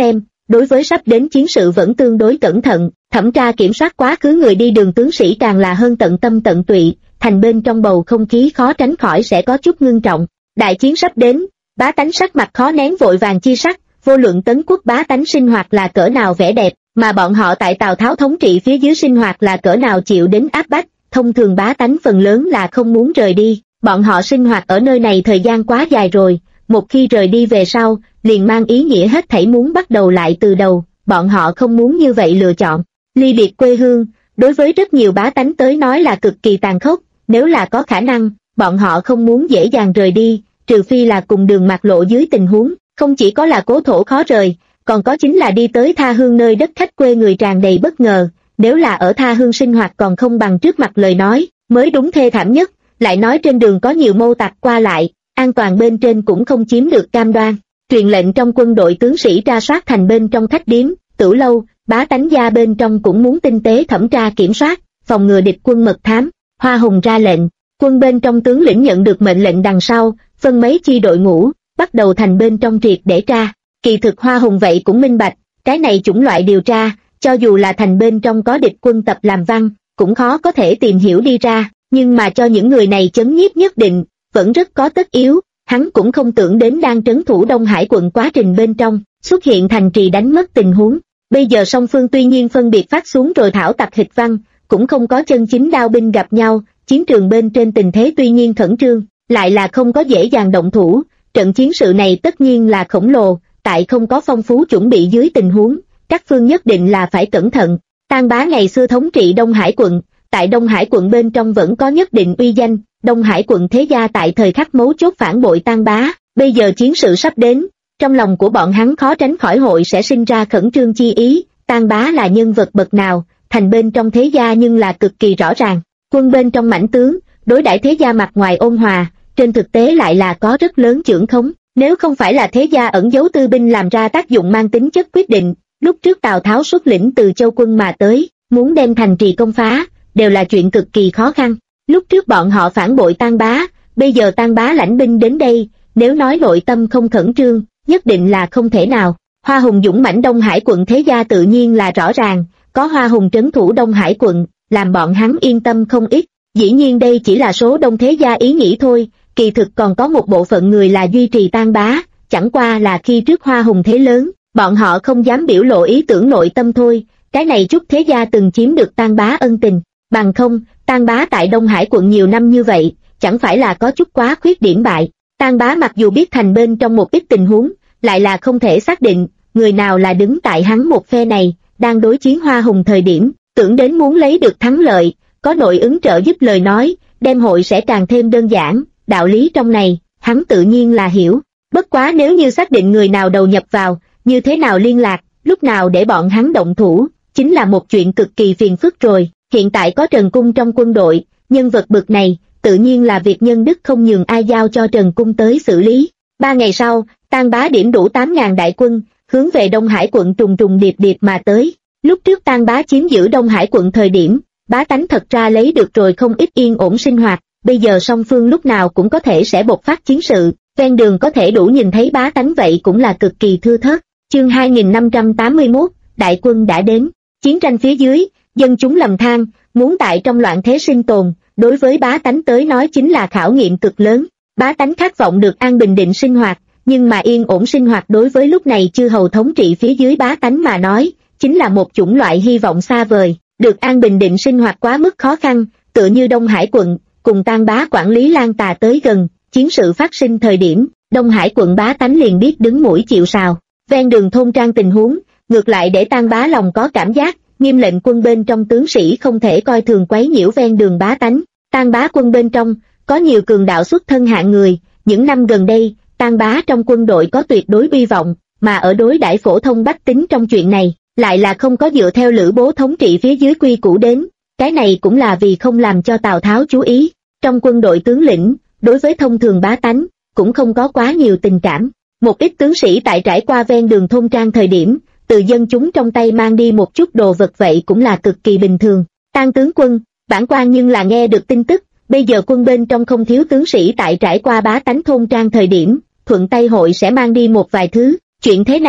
đối với sắp đến chiến sự vẫn tương đối cẩn thận, thẩm tra kiểm soát quá khứ người đi đường tướng sĩ càng là hơn tận tâm tận tụy, thành bên trong bầu không khí khó tránh khỏi sẽ có chút ngưng trọng. Đại chiến sắp đến, bá tánh sắc mặt khó nén vội vàng chi sắc, vô luận Tấn quốc bá tánh sinh hoạt là cỡ nào vẻ đẹp, mà bọn họ tại Tào Tháo thống trị phía dưới sinh hoạt là cỡ nào chịu đến áp bách, thông thường bá tánh phần lớn là không muốn rời đi, bọn họ sinh hoạt ở nơi này thời gian quá dài rồi, một khi rời đi về sau, liền mang ý nghĩa hết thảy muốn bắt đầu lại từ đầu, bọn họ không muốn như vậy lựa chọn. Ly biệt quê hương, đối với rất nhiều bá tánh tới nói là cực kỳ tàn khốc, nếu là có khả năng, bọn họ không muốn dễ dàng rời đi, trừ phi là cùng đường mặt lộ dưới tình huống, không chỉ có là cố thổ khó rời, còn có chính là đi tới tha hương nơi đất khách quê người tràn đầy bất ngờ, nếu là ở tha hương sinh hoạt còn không bằng trước mặt lời nói, mới đúng thê thảm nhất, lại nói trên đường có nhiều mâu tặc qua lại, an toàn bên trên cũng không chiếm được cam đoan. Truyền lệnh trong quân đội tướng sĩ tra soát thành bên trong khách điếm, tửu lâu, bá tánh gia bên trong cũng muốn tinh tế thẩm tra kiểm soát, phòng ngừa địch quân mật thám. Hoa Hùng ra lệnh, quân bên trong tướng lĩnh nhận được mệnh lệnh đằng sau, phân mấy chi đội ngũ, bắt đầu thành bên trong triệt để tra. Kỳ thực Hoa Hùng vậy cũng minh bạch, cái này chủng loại điều tra, cho dù là thành bên trong có địch quân tập làm văn, cũng khó có thể tìm hiểu đi ra, nhưng mà cho những người này chấn nhiếp nhất định, vẫn rất có tất yếu. Hắn cũng không tưởng đến đang trấn thủ Đông Hải quận quá trình bên trong, xuất hiện thành trì đánh mất tình huống. Bây giờ song phương tuy nhiên phân biệt phát xuống rồi thảo tập hịch văn, cũng không có chân chính đao binh gặp nhau, chiến trường bên trên tình thế tuy nhiên khẩn trương, lại là không có dễ dàng động thủ, trận chiến sự này tất nhiên là khổng lồ, tại không có phong phú chuẩn bị dưới tình huống, các phương nhất định là phải cẩn thận. Tang Bá ngày xưa thống trị Đông Hải quận, tại Đông Hải quận bên trong vẫn có nhất định uy danh, Đông Hải quận thế gia tại thời khắc mấu chốt phản bội Tang Bá, bây giờ chiến sự sắp đến, trong lòng của bọn hắn khó tránh khỏi hội sẽ sinh ra khẩn trương chi ý, Tang Bá là nhân vật bậc nào, thành bên trong thế gia nhưng là cực kỳ rõ ràng, quân bên trong mãnh tướng, đối đãi thế gia mặt ngoài ôn hòa, trên thực tế lại là có rất lớn chưởng khống, nếu không phải là thế gia ẩn giấu tư binh làm ra tác dụng mang tính chất quyết định, lúc trước Tào Tháo xuất lĩnh từ Châu quân mà tới, muốn đem thành trì công phá, đều là chuyện cực kỳ khó khăn. Lúc trước bọn họ phản bội Tang Bá, bây giờ Tang Bá lãnh binh đến đây, nếu nói nội tâm không khẩn trương, nhất định là không thể nào. Hoa Hùng dũng mãnh Đông Hải quận thế gia tự nhiên là rõ ràng, có Hoa Hùng trấn thủ Đông Hải quận, làm bọn hắn yên tâm không ít. Dĩ nhiên đây chỉ là số đông thế gia ý nghĩ thôi, kỳ thực còn có một bộ phận người là duy trì Tang Bá, chẳng qua là khi trước Hoa Hùng thế lớn, bọn họ không dám biểu lộ ý tưởng nội tâm thôi, cái này chút thế gia từng chiếm được Tang Bá ân tình, bằng không, Tang Bá tại Đông Hải quận nhiều năm như vậy, chẳng phải là có chút quá khuyết điểm bại. Tang Bá mặc dù biết thành bên trong một ít tình huống, lại là không thể xác định, người nào là đứng tại hắn một phe này, đang đối chiến Hoa Hùng thời điểm, tưởng đến muốn lấy được thắng lợi, có nội ứng trợ giúp lời nói, đem hội sẽ càng thêm đơn giản, đạo lý trong này, hắn tự nhiên là hiểu. Bất quá nếu như xác định người nào đầu nhập vào, như thế nào liên lạc, lúc nào để bọn hắn động thủ, chính là một chuyện cực kỳ phiền phức rồi. Hiện tại có Trần Cung trong quân đội, nhân vật bực này, tự nhiên là việc nhân đức không nhường ai giao cho Trần Cung tới xử lý. 3 ngày sau, Tang Bá điểm đủ 8.000 đại quân, hướng về Đông Hải quận trùng trùng điệp điệp mà tới. Lúc trước Tang Bá chiếm giữ Đông Hải quận thời điểm, bá tánh thật ra lấy được rồi không ít yên ổn sinh hoạt, bây giờ song phương lúc nào cũng có thể sẽ bộc phát chiến sự, ven đường có thể đủ nhìn thấy bá tánh vậy cũng là cực kỳ thưa thớt. Chương 2581, đại quân đã đến, chiến tranh phía dưới, dân chúng lầm than, muốn tại trong loạn thế sinh tồn, đối với bá tánh tới nói chính là khảo nghiệm cực lớn. Bá tánh khát vọng được an bình định sinh hoạt, nhưng mà yên ổn sinh hoạt đối với lúc này chư hầu thống trị phía dưới bá tánh mà nói, chính là một chủng loại hy vọng xa vời. Được an bình định sinh hoạt quá mức khó khăn, tựa như Đông Hải quận, cùng Tang Bá quản lý lan tà tới gần, chiến sự phát sinh thời điểm, Đông Hải quận bá tánh liền biết đứng mũi chịu sào. Ven đường thôn trang tình huống, ngược lại để Tang Bá lòng có cảm giác, nghiêm lệnh quân bên trong tướng sĩ không thể coi thường quấy nhiễu ven đường bá tánh. Tang Bá quân bên trong, có nhiều cường đạo xuất thân hạng người, những năm gần đây, Tang Bá trong quân đội có tuyệt đối uy vọng, mà ở đối đãi phổ thông bách tính trong chuyện này, lại là không có dựa theo Lữ Bố thống trị phía dưới quy củ đến, cái này cũng là vì không làm cho Tào Tháo chú ý. Trong quân đội tướng lĩnh, đối với thông thường bá tánh, cũng không có quá nhiều tình cảm. Một ít tướng sĩ tại trải qua ven đường thôn trang thời điểm, từ dân chúng trong tay mang đi một chút đồ vật vậy cũng là cực kỳ bình thường. Tang tướng quân, bản quan nhưng là nghe được tin tức, bây giờ quân bên trong không thiếu tướng sĩ tại trải qua bá tánh thôn trang thời điểm, thuận tay hội sẽ mang đi một vài thứ, chuyện thế này,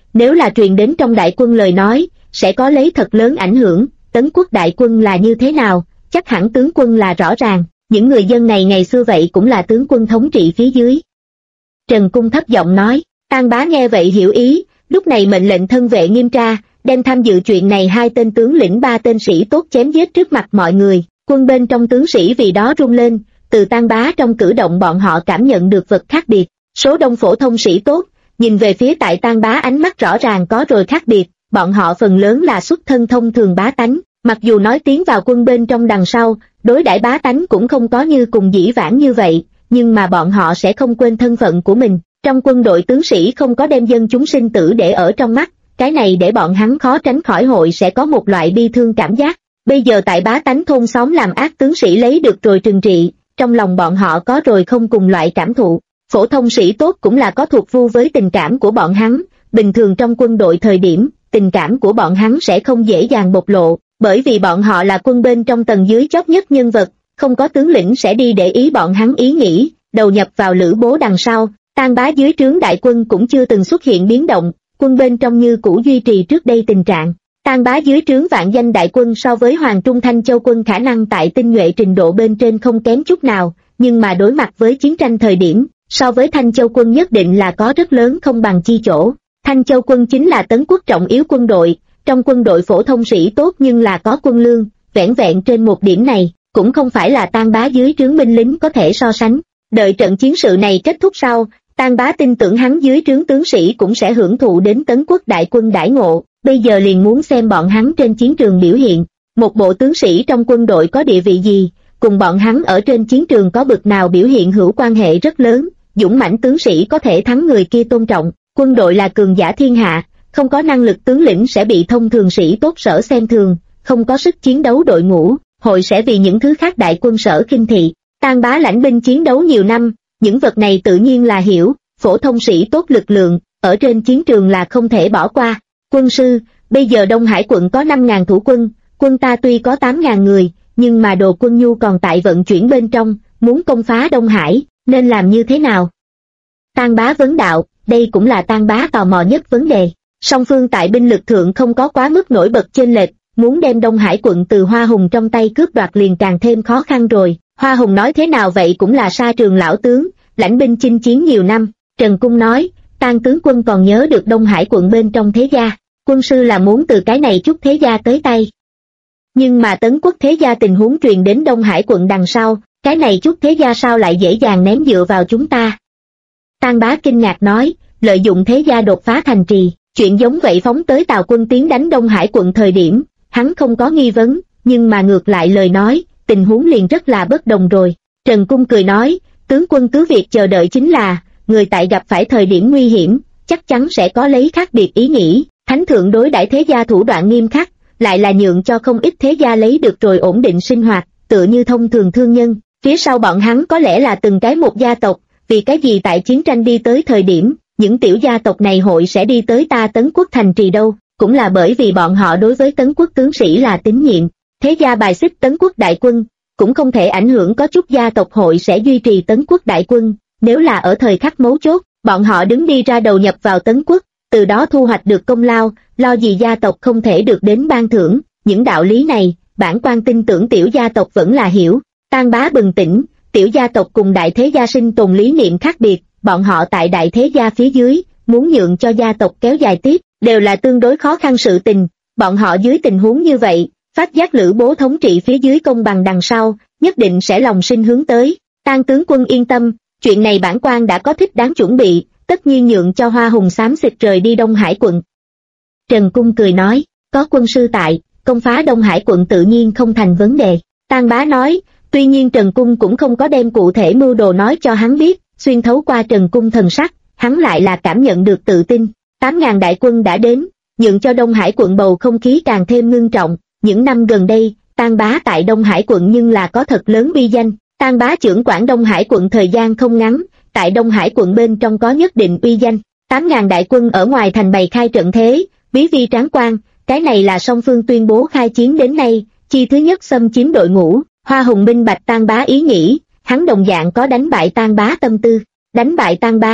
nếu là truyền đến trong đại quân lời nói, sẽ có lấy thật lớn ảnh hưởng. Tấn quốc đại quân là như thế nào, chắc hẳn tướng quân là rõ ràng, những người dân này ngày xưa vậy cũng là tướng quân thống trị phía dưới. Trần Cung thấp giọng nói, Tang Bá nghe vậy hiểu ý, lúc này mệnh lệnh thân vệ Nghiêm Tra, đem tham dự chuyện này 2 tên tướng lĩnh 3 tên sĩ tốt chém giết trước mặt mọi người. Quân bên trong tướng sĩ vì đó run lên, từ Tang Bá trong cử động bọn họ cảm nhận được vật khác biệt. Số đông phổ thông sĩ tốt, nhìn về phía tại Tang Bá ánh mắt rõ ràng có rồi khác biệt, bọn họ phần lớn là xuất thân thông thường bá tánh, mặc dù nói tiến vào quân bên trong đằng sau, đối đãi bá tánh cũng không có như cùng dĩ vãng như vậy, nhưng mà bọn họ sẽ không quên thân phận của mình. Trong quân đội tướng sĩ không có đem dân chúng sinh tử để ở trong mắt, cái này để bọn hắn khó tránh khỏi hội sẽ có một loại bi thương cảm giác. Bây giờ tại bá tánh thôn xóm làm ác tướng sĩ lấy được rồi trừng trị, trong lòng bọn họ có rồi không cùng loại cảm thụ. Phổ thông sĩ tốt cũng là có thuộc vu với tình cảm của bọn hắn, bình thường trong quân đội thời điểm, tình cảm của bọn hắn sẽ không dễ dàng bộc lộ, bởi vì bọn họ là quân bên trong tầng dưới chót nhất nhân vật, không có tướng lĩnh sẽ đi để ý bọn hắn ý nghĩ. Đầu nhập vào Lữ Bố đằng sau, Tang Bá dưới trướng đại quân cũng chưa từng xuất hiện biến động, quân bên trong như cũ duy trì trước đây tình trạng. Tang Bá dưới trướng vạn danh đại quân so với Hoàng Trung Thanh Châu quân khả năng tại tinh nhuệ trình độ bên trên không kém chút nào, nhưng mà đối mặt với chiến tranh thời điểm, so với Thanh Châu quân nhất định là có rất lớn không bằng chi chỗ. Thanh Châu quân chính là Tấn quốc trọng yếu quân đội, trong quân đội phổ thông sĩ tốt nhưng là có quân lương, vẻn vẹn trên một điểm này, cũng không phải là Tang Bá dưới trướng binh lính có thể so sánh. Đợi trận chiến sự này kết thúc sau, Tang Bá tin tưởng hắn dưới trướng tướng sĩ cũng sẽ hưởng thụ đến Tấn quốc đại quân đãi ngộ, bây giờ liền muốn xem bọn hắn trên chiến trường biểu hiện. Một bộ tướng sĩ trong quân đội có địa vị gì, cùng bọn hắn ở trên chiến trường có bực nào biểu hiện hữu quan hệ rất lớn. Dũng mãnh tướng sĩ có thể thắng người kia tôn trọng, quân đội là cường giả thiên hạ, không có năng lực tướng lĩnh sẽ bị thông thường sĩ tốt sở xem thường, không có sức chiến đấu đội ngũ, hội sẽ vì những thứ khác đại quân sở khinh thị. Tang Bá lãnh binh chiến đấu nhiều năm, những vật này tự nhiên là hiểu, phổ thông sĩ tốt lực lượng, ở trên chiến trường là không thể bỏ qua. Quân sư, bây giờ Đông Hải quận có 5.000 thủ quân, quân ta tuy có 8.000 người, nhưng mà đồ quân nhu còn tại vận chuyển bên trong, muốn công phá Đông Hải, nên làm như thế nào? Tang Bá vấn đạo, đây cũng là Tang Bá tò mò nhất vấn đề. Song phương tại binh lực thượng không có quá mức nổi bật chênh lệch, muốn đem Đông Hải quận từ Hoa Hùng trong tay cướp đoạt liền càng thêm khó khăn rồi. Hoa Hùng nói thế nào vậy cũng là sa trường lão tướng, lãnh binh chinh chiến nhiều năm. Trần Cung nói, Tang tướng quân còn nhớ được Đông Hải quận bên trong thế gia, quân sư là muốn từ cái này chút thế gia tới tay. Nhưng mà Tấn quốc thế gia tình huống truyền đến Đông Hải quận đằng sau, cái này chút thế gia sao lại dễ dàng ném dựa vào chúng ta? Tang Bá kinh ngạc nói, lợi dụng thế gia đột phá thành trì, chuyện giống vậy phóng tới Tào quân tiến đánh Đông Hải quận thời điểm, hắn không có nghi vấn, nhưng mà ngược lại lời nói, tình huống liền rất là bất đồng rồi. Trần Cung cười nói, tướng quân cứ việc chờ đợi chính là, người tại gặp phải thời điểm nguy hiểm, chắc chắn sẽ có lấy khác biệt ý nghĩ. Thánh thượng đối đãi thế gia thủ đoạn nghiêm khắc, lại là nhượng cho không ít thế gia lấy được rồi ổn định sinh hoạt, tựa như thông thường thương nhân. Phía sau bọn hắn có lẽ là từng cái một gia tộc, vì cái gì tại chiến tranh đi tới thời điểm, những tiểu gia tộc này hội sẽ đi tới ta Tấn quốc thành trì đâu, cũng là bởi vì bọn họ đối với Tấn quốc tướng sĩ là tín nhiệm. Thế gia bài xích Tấn quốc đại quân, cũng không thể ảnh hưởng có chút gia tộc hội sẽ duy trì Tấn quốc đại quân, nếu là ở thời khắc mấu chốt, bọn họ đứng đi ra đầu nhập vào Tấn quốc, từ đó thu hoạch được công lao, lo gì gia tộc không thể được đến ban thưởng, những đạo lý này, bản quan tin tưởng tiểu gia tộc vẫn là hiểu. Tang Bá bừng tỉnh, tiểu gia tộc cùng đại thế gia sinh tồn lý niệm khác biệt, bọn họ tại đại thế gia phía dưới, muốn nhượng cho gia tộc kéo dài tiếp, đều là tương đối khó khăn sự tình, bọn họ dưới tình huống như vậy, phát giác Lữ Bố thống trị phía dưới công bằng đằng sau, nhất định sẽ lòng sinh hướng tới. Tang tướng quân yên tâm, chuyện này bản quan đã có thích đáng chuẩn bị, tất nhiên nhượng cho Hoa Hùng xám xịt rời đi Đông Hải quận. Trần Cung cười nói, có quân sư tại, công phá Đông Hải quận tự nhiên không thành vấn đề. Tang Bá nói, tuy nhiên Trần Cung cũng không có đem cụ thể mưu đồ nói cho hắn biết, xuyên thấu qua Trần Cung thần sắc, hắn lại là cảm nhận được tự tin. 8.000 đại quân đã đến, nhượng cho Đông Hải quận bầu không khí càng thêm ngưng trọng. Những năm gần đây, Tang Bá tại Đông Hải quận nhưng là có thật lớn uy danh. Tang Bá trưởng quản Đông Hải quận thời gian không ngắn, tại Đông Hải quận bên trong có nhất định uy danh. 8.000 đại quân ở ngoài thành bày khai trận thế, bí vi tráng quan, cái này là song phương tuyên bố khai chiến đến nay, chi thứ nhất xâm chiếm đội ngũ. Hoa Hùng minh bạch Tang Bá ý nghĩ, hắn đồng dạng có đánh bại Tang Bá tâm tư. Đánh bại Tang Bá,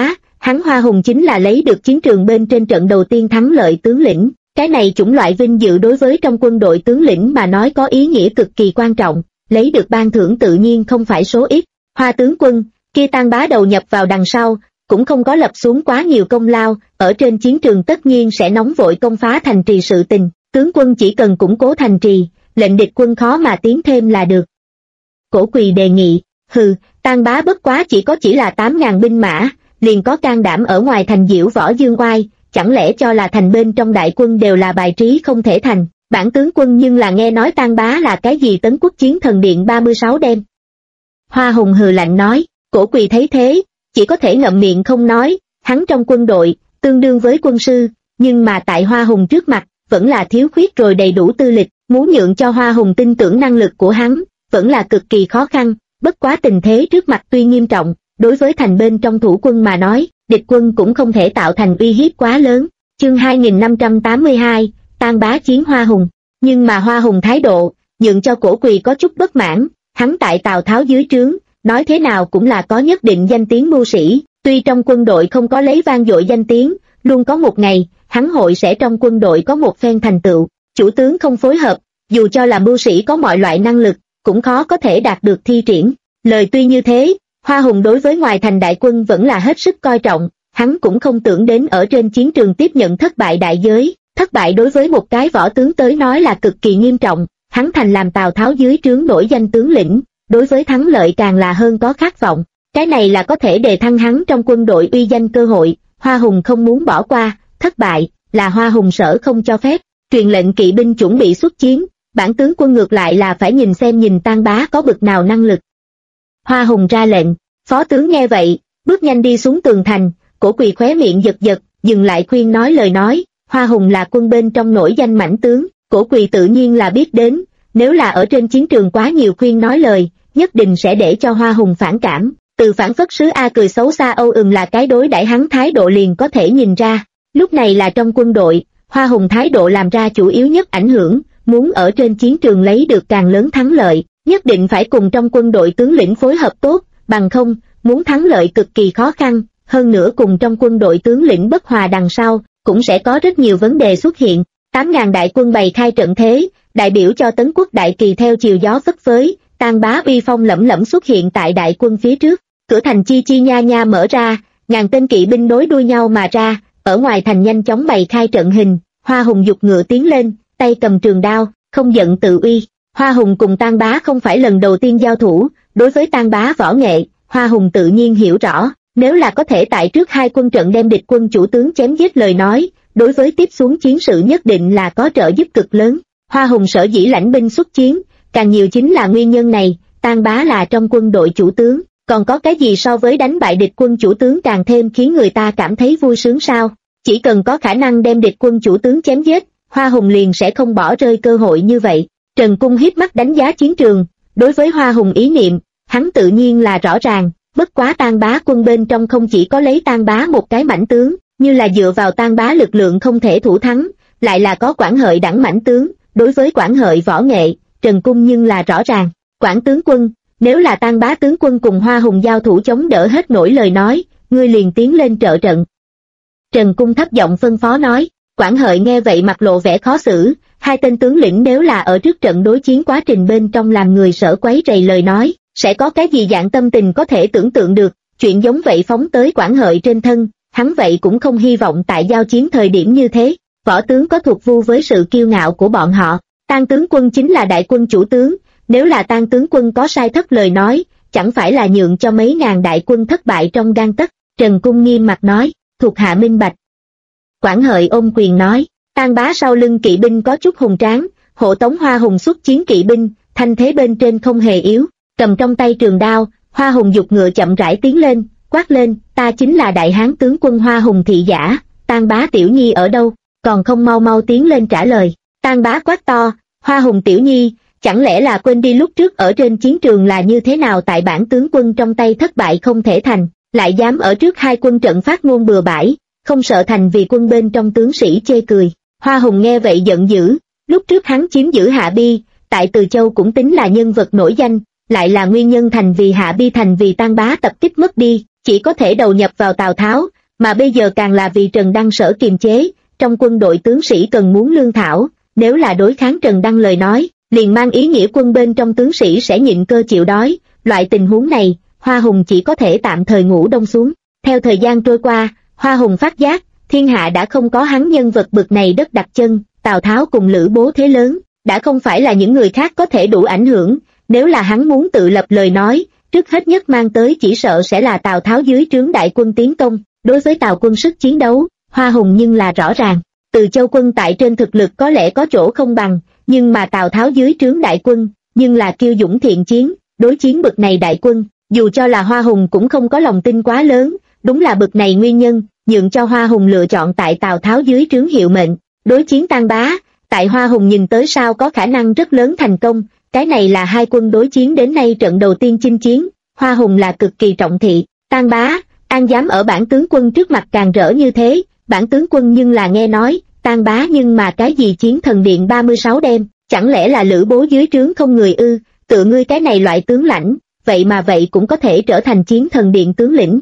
Hắn Hoa Hùng chính là lấy được chiến trường bên trên trận đầu tiên thắng lợi tướng lĩnh, cái này chủng loại vinh dự đối với trong quân đội tướng lĩnh mà nói có ý nghĩa cực kỳ quan trọng, lấy được ban thưởng tự nhiên không phải số ít. Hoa tướng quân, kia Tang Bá đầu nhập vào đằng sau, cũng không có lập xuống quá nhiều công lao, ở trên chiến trường tất nhiên sẽ nóng vội công phá thành trì sự tình, tướng quân chỉ cần củng cố thành trì, lệnh địch quân khó mà tiến thêm là được. Cổ Quỳ đề nghị, Tang Bá bất quá chỉ là 8.000 binh mã, liền có can đảm ở ngoài thành diễu võ dương oai, chẳng lẽ cho là thành bên trong đại quân đều là bài trí không thể thành, bản tướng quân nhưng là nghe nói Tang Bá là cái gì Tấn Quốc Chiến Thần Điện 36 đêm. Hoa Hùng hừ lạnh nói, Cổ Quỳ thấy thế, chỉ có thể ngậm miệng không nói, hắn trong quân đội, tương đương với quân sư, nhưng mà tại Hoa Hùng trước mặt, vẫn là thiếu khuyết rồi đầy đủ tư lịch, muốn nhượng cho Hoa Hùng tin tưởng năng lực của hắn, vẫn là cực kỳ khó khăn, bất quá tình thế trước mặt tuy nghiêm trọng, đối với thành bên trong thủ quân mà nói, địch quân cũng không thể tạo thành uy hiếp quá lớn. Chương 2582, Tang Bá chiến Hoa Hùng, nhưng mà Hoa Hùng thái độ, nhượng cho Cổ Quỳ có chút bất mãn, hắn tại Tào Tháo dưới trướng, nói thế nào cũng là có nhất định danh tiếng mưu sĩ, tuy trong quân đội không có lấy vang dội danh tiếng, luôn có một ngày, hắn hội sẽ trong quân đội có một phen thành tựu, chủ tướng không phối hợp, dù cho là mưu sĩ có mọi loại năng lực, cũng khó có thể đạt được thi triển. Lời tuy như thế, Hoa Hùng đối với ngoài thành đại quân vẫn là hết sức coi trọng, hắn cũng không tưởng đến ở trên chiến trường tiếp nhận thất bại đại giới, thất bại đối với một cái võ tướng tới nói là cực kỳ nghiêm trọng, hắn thành làm Tào Tháo dưới trướng nổi danh tướng lĩnh, đối với thắng lợi càng là hơn có khát vọng, cái này là có thể đề thăng hắn trong quân đội uy danh cơ hội, Hoa Hùng không muốn bỏ qua, thất bại, là Hoa Hùng sở không cho phép, truyền lệnh kỵ binh chuẩn bị xuất chiến, bản tướng quân ngược lại là phải nhìn Tang Bá có bực nào năng lực. Hoa Hùng ra lệnh, phó tướng nghe vậy, bước nhanh đi xuống tường thành, Cổ Quỳ khóe miệng giật giật, dừng lại khuyên nói lời nói, Hoa Hùng là quân bên trong nổi danh mãnh tướng, Cổ Quỳ tự nhiên là biết đến, nếu là ở trên chiến trường quá nhiều khuyên nói lời, nhất định sẽ để cho Hoa Hùng phản cảm, từ phản phất sứ A cười xấu xa âu là cái đối đãi hắn thái độ liền có thể nhìn ra, lúc này là trong quân đội, Hoa Hùng thái độ làm ra chủ yếu nhất ảnh hưởng, muốn ở trên chiến trường lấy được càng lớn thắng lợi, nhất định phải cùng trong quân đội tướng lĩnh phối hợp tốt, bằng không, muốn thắng lợi cực kỳ khó khăn, hơn nữa cùng trong quân đội tướng lĩnh bất hòa đằng sau, cũng sẽ có rất nhiều vấn đề xuất hiện. 8.000 đại quân bày khai trận thế, đại biểu cho Tấn Quốc đại kỳ theo chiều gió phất phới, Tang Bá uy phong lẫm lẫm xuất hiện tại đại quân phía trước, cửa thành chi chi nha nha mở ra, ngàn tên kỵ binh nối đuôi nhau mà ra, ở ngoài thành nhanh chóng bày khai trận hình, Hoa Hùng giục ngựa tiến lên, tay cầm trường đao, không giận tự uy. Hoa Hùng cùng Tang Bá không phải lần đầu tiên giao thủ, đối với Tang Bá võ nghệ, Hoa Hùng tự nhiên hiểu rõ, nếu là có thể tại trước hai quân trận đem địch quân chủ tướng chém giết lời nói, đối với tiếp xuống chiến sự nhất định là có trợ giúp cực lớn. Hoa Hùng sở dĩ lãnh binh xuất chiến, càng nhiều chính là nguyên nhân này, Tang Bá là trong quân đội chủ tướng, còn có cái gì so với đánh bại địch quân chủ tướng càng thêm khiến người ta cảm thấy vui sướng sao? Chỉ cần có khả năng đem địch quân chủ tướng chém giết, Hoa Hùng liền sẽ không bỏ rơi cơ hội như vậy. Trần Cung híp mắt đánh giá chiến trường, đối với Hoa Hùng ý niệm, hắn tự nhiên là rõ ràng, bất quá Tang Bá quân bên trong không chỉ có lấy Tang Bá một cái mãnh tướng, như là dựa vào Tang Bá lực lượng không thể thủ thắng, lại là có Quản Hợi đẳng mãnh tướng, đối với Quản Hợi võ nghệ, Trần Cung nhưng là rõ ràng, Quản tướng quân, nếu là Tang Bá tướng quân cùng Hoa Hùng giao thủ chống đỡ hết nổi lời nói, ngươi liền tiến lên trợ trận. Trần Cung thấp giọng phân phó nói, Quản Hợi nghe vậy mặt lộ vẻ khó xử, hai tên tướng lĩnh nếu là ở trước trận đối chiến quá trình bên trong làm người sợ quấy rầy lời nói, sẽ có cái gì dạng tâm tình có thể tưởng tượng được, chuyện giống vậy phóng tới Quản Hợi trên thân, hắn vậy cũng không hy vọng tại giao chiến thời điểm như thế, võ tướng có thuộc vu với sự kiêu ngạo của bọn họ, Tang tướng quân chính là đại quân chủ tướng, nếu là Tang tướng quân có sai thất lời nói, chẳng phải là nhượng cho mấy ngàn đại quân thất bại trong gang tấc. Trần Cung nghiêm mặt nói, thuộc hạ minh bạch. Quản Hợi ôm quyền nói, Tang Bá sau lưng kỵ binh có chút hùng tráng, hộ tống Hoa Hùng xuất chiến kỵ binh, thanh thế bên trên không hề yếu, cầm trong tay trường đao, Hoa Hùng giục ngựa chậm rãi tiến lên, quát lên, ta chính là đại hán tướng quân Hoa Hùng thị giả, Tang Bá tiểu nhi ở đâu, còn không mau mau tiến lên trả lời. Tang Bá quát to, Hoa Hùng tiểu nhi, chẳng lẽ là quên đi lúc trước ở trên chiến trường là như thế nào tại bản tướng quân trong tay thất bại không thể thành, lại dám ở trước hai quân trận phát ngôn bừa bãi, không sợ thành vì quân bên trong tướng sĩ chê cười. Hoa Hùng nghe vậy giận dữ, lúc trước hắn chiếm giữ Hạ Bi, tại Từ Châu cũng tính là nhân vật nổi danh, lại là nguyên nhân thành vì Hạ Bi thành vì Tang Bá tập kích mất đi, chỉ có thể đầu nhập vào Tào Tháo, mà bây giờ càng là vì Trần Đăng sở kiềm chế, trong quân đội tướng sĩ cần muốn lương thảo, nếu là đối kháng Trần Đăng lời nói, liền mang ý nghĩa quân bên trong tướng sĩ sẽ nhịn cơ chịu đói, loại tình huống này, Hoa Hùng chỉ có thể tạm thời ngủ đông xuống. Theo thời gian trôi qua, Hoa Hùng phát giác, thiên hạ đã không có hắn nhân vật bực này đất đặt chân, Tào Tháo cùng Lữ Bố thế lớn, đã không phải là những người khác có thể đủ ảnh hưởng, nếu là hắn muốn tự lập lời nói, trước hết nhất mang tới chỉ sợ sẽ là Tào Tháo dưới trướng đại quân tiến công. Đối với Tào quân sức chiến đấu, Hoa Hùng nhưng là rõ ràng, Từ Châu quân tại trên thực lực có lẽ có chỗ không bằng, nhưng mà Tào Tháo dưới trướng đại quân, nhưng là kiêu dũng thiện chiến, đối chiến bực này đại quân, dù cho là Hoa Hùng cũng không có lòng tin quá lớn, đúng là bực này nguyên nhân, nhượng cho Hoa Hùng lựa chọn tại Tào Tháo dưới trướng hiệu mệnh, đối chiến Tan Bá, tại Hoa Hùng nhìn tới sao có khả năng rất lớn thành công, cái này là hai quân đối chiến đến nay trận đầu tiên chinh chiến, Hoa Hùng là cực kỳ trọng thị, Tan Bá, an dám ở bản tướng quân trước mặt càng rỡ như thế, bản tướng quân nhưng là nghe nói, Tan Bá nhưng mà cái gì chiến thần điện 36 đêm, chẳng lẽ là Lữ Bố dưới trướng không người ư, tự ngươi cái này loại tướng lãnh, vậy mà vậy cũng có thể trở thành chiến thần điện tướng lĩnh.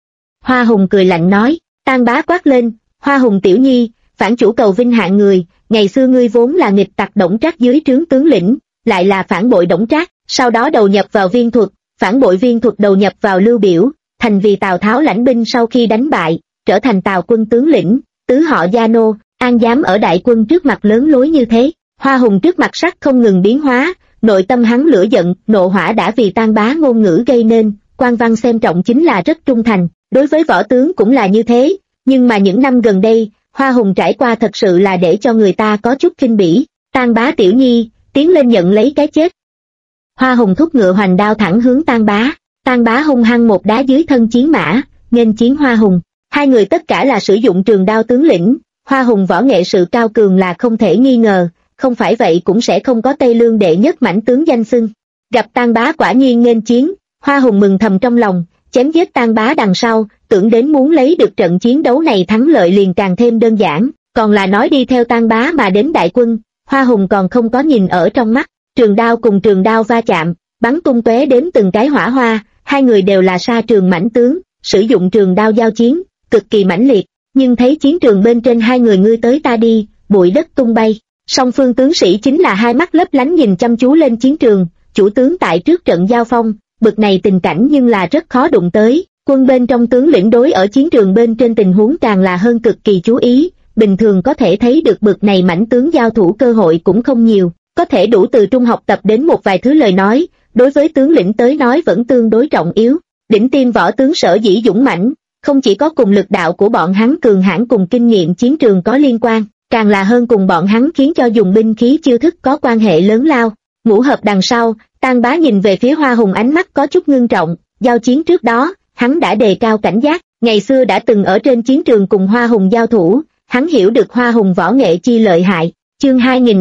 Hoa Hùng cười lạnh nói, Tan Bá quát lên, Hoa Hùng tiểu nhi, phản chủ cầu vinh hạng người, ngày xưa ngươi vốn là nghịch tặc Đổng Trác dưới trướng tướng lĩnh, lại là phản bội Đổng Trác, sau đó đầu nhập vào Viên Thuật, phản bội Viên Thuật đầu nhập vào Lưu Biểu, thành vì Tào Tháo lãnh binh sau khi đánh bại, trở thành Tào quân tướng lĩnh, tứ họ Gia Nô, an dám ở đại quân trước mặt lớn lối như thế. Hoa Hùng trước mặt sắc không ngừng biến hóa, nội tâm hắn lửa giận, nộ hỏa đã vì Tan Bá ngôn ngữ gây nên, quan văn xem trọng chính là rất trung thành, đối với võ tướng cũng là như thế, nhưng mà những năm gần đây, Hoa Hùng trải qua thật sự là để cho người ta có chút khinh bỉ. Tan Bá tiểu nhi, tiến lên nhận lấy cái chết. Hoa Hùng thúc ngựa hoành đao thẳng hướng Tan Bá, Tan Bá hung hăng một đá dưới thân chiến mã, nghênh chiến Hoa Hùng. Hai người tất cả là sử dụng trường đao tướng lĩnh, Hoa Hùng võ nghệ sự cao cường là không thể nghi ngờ, không phải vậy cũng sẽ không có Tây Lương đệ nhất mãnh tướng danh xưng. Gặp Tan Bá quả nhiên nghênh chiến, Hoa Hùng mừng thầm trong lòng, chém giết Tan Bá đằng sau, tưởng đến muốn lấy được trận chiến đấu này thắng lợi liền càng thêm đơn giản, còn là nói đi theo Tan Bá mà đến đại quân, Hoa Hùng còn không có nhìn ở trong mắt, trường đao cùng trường đao va chạm, bắn tung tóe đến từng cái hỏa hoa, hai người đều là sa trường mãnh tướng, sử dụng trường đao giao chiến, cực kỳ mãnh liệt, nhưng thấy chiến trường bên trên hai người ngươi tới ta đi, bụi đất tung bay. Song phương tướng sĩ chính là hai mắt lấp lánh nhìn chăm chú lên chiến trường, chủ tướng tại trước trận giao phong, bực này tình cảnh nhưng là rất khó đụng tới, quân bên trong tướng lĩnh đối ở chiến trường bên trên tình huống càng là hơn cực kỳ chú ý, bình thường có thể thấy được bực này mãnh tướng giao thủ cơ hội cũng không nhiều, có thể đủ từ trung học tập đến một vài thứ lời nói, đối với tướng lĩnh tới nói vẫn tương đối trọng yếu, đỉnh tiêm võ tướng sở dĩ dũng mãnh, không chỉ có cùng lực đạo của bọn hắn cường hãn cùng kinh nghiệm chiến trường có liên quan, càng là hơn cùng bọn hắn khiến cho dùng binh khí chiêu thức có quan hệ lớn lao. Ngũ hợp đằng sau, Tan Bá nhìn về phía Hoa Hùng ánh mắt có chút ngưng trọng, giao chiến trước đó, hắn đã đề cao cảnh giác, ngày xưa đã từng ở trên chiến trường cùng Hoa Hùng giao thủ, hắn hiểu được Hoa Hùng võ nghệ chi lợi hại. Chương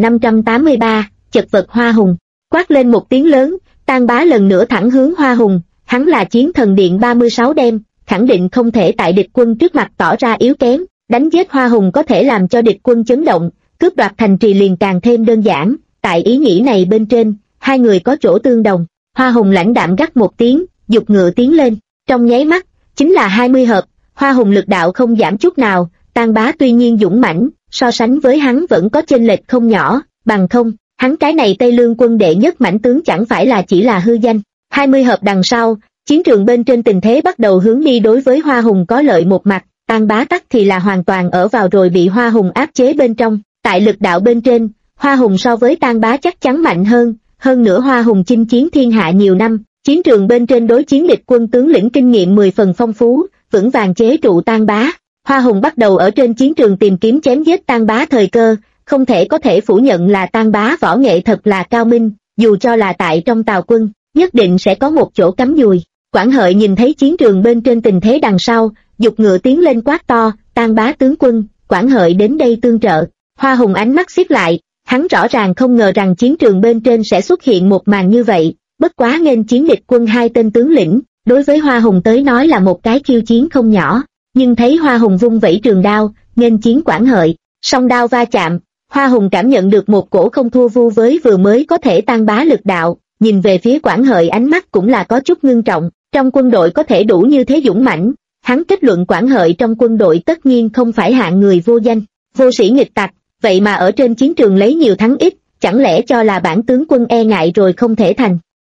2583, chật vật Hoa Hùng, quát lên một tiếng lớn, Tan Bá lần nữa thẳng hướng Hoa Hùng, hắn là chiến thần điện 36 đêm, khẳng định không thể tại địch quân trước mặt tỏ ra yếu kém, đánh giết Hoa Hùng có thể làm cho địch quân chấn động, cướp đoạt thành trì liền càng thêm đơn giản, tại ý nghĩ này bên trên, hai người có chỗ tương đồng. Hoa Hùng lãnh đạm gắt một tiếng, giục ngựa tiến lên, trong nháy mắt, chính là 20 hợp, Hoa Hùng lực đạo không giảm chút nào, Tan Bá tuy nhiên dũng mãnh, so sánh với hắn vẫn có chênh lệch không nhỏ, bằng không, hắn cái này Tây Lương quân đệ nhất mãnh tướng chẳng phải là chỉ là hư danh. 20 hợp đằng sau, chiến trường bên trên tình thế bắt đầu hướng đi đối với Hoa Hùng có lợi một mặt, Tan Bá tắc thì là hoàn toàn ở vào rồi bị Hoa Hùng áp chế bên trong, tại lực đạo bên trên, Hoa Hùng so với Tan Bá chắc chắn mạnh hơn nữa Hoa Hùng chinh chiến thiên hạ nhiều năm, chiến trường bên trên đối chiến địch quân tướng lĩnh kinh nghiệm 10 phần phong phú, vững vàng chế trụ Tan Bá. Hoa Hùng bắt đầu ở trên chiến trường tìm kiếm chém giết Tan Bá thời cơ, không có thể phủ nhận là Tan Bá võ nghệ thật là cao minh, dù cho là tại trong Tào quân, nhất định sẽ có một chỗ cắm dùi. Quản Hợi nhìn thấy chiến trường bên trên tình thế đằng sau, giục ngựa tiến lên quát to, Tan Bá tướng quân, Quản Hợi đến đây tương trợ. Hoa Hùng ánh mắt xiết lại, hắn rõ ràng không ngờ rằng chiến trường bên trên sẽ xuất hiện một màn như vậy, bất quá nghênh chiến địch quân hai tên tướng lĩnh, đối với Hoa Hùng tới nói là một cái khiêu chiến không nhỏ, nhưng thấy Hoa Hùng vung vẩy trường đao, nghênh chiến Quản Hợi, song đao va chạm, Hoa Hùng cảm nhận được một cổ không thua vu với vừa mới có thể Tan Bá lực đạo, nhìn về phía Quản Hợi ánh mắt cũng là có chút ngưng trọng, trong quân đội có thể đủ như thế dũng mãnh, hắn kết luận Quản Hợi trong quân đội tất nhiên không phải hạng người vô danh, vô sĩ nghịch tặc, vậy mà ở trên chiến trường lấy nhiều thắng ít, chẳng lẽ cho là bản tướng quân e ngại rồi không thể thành.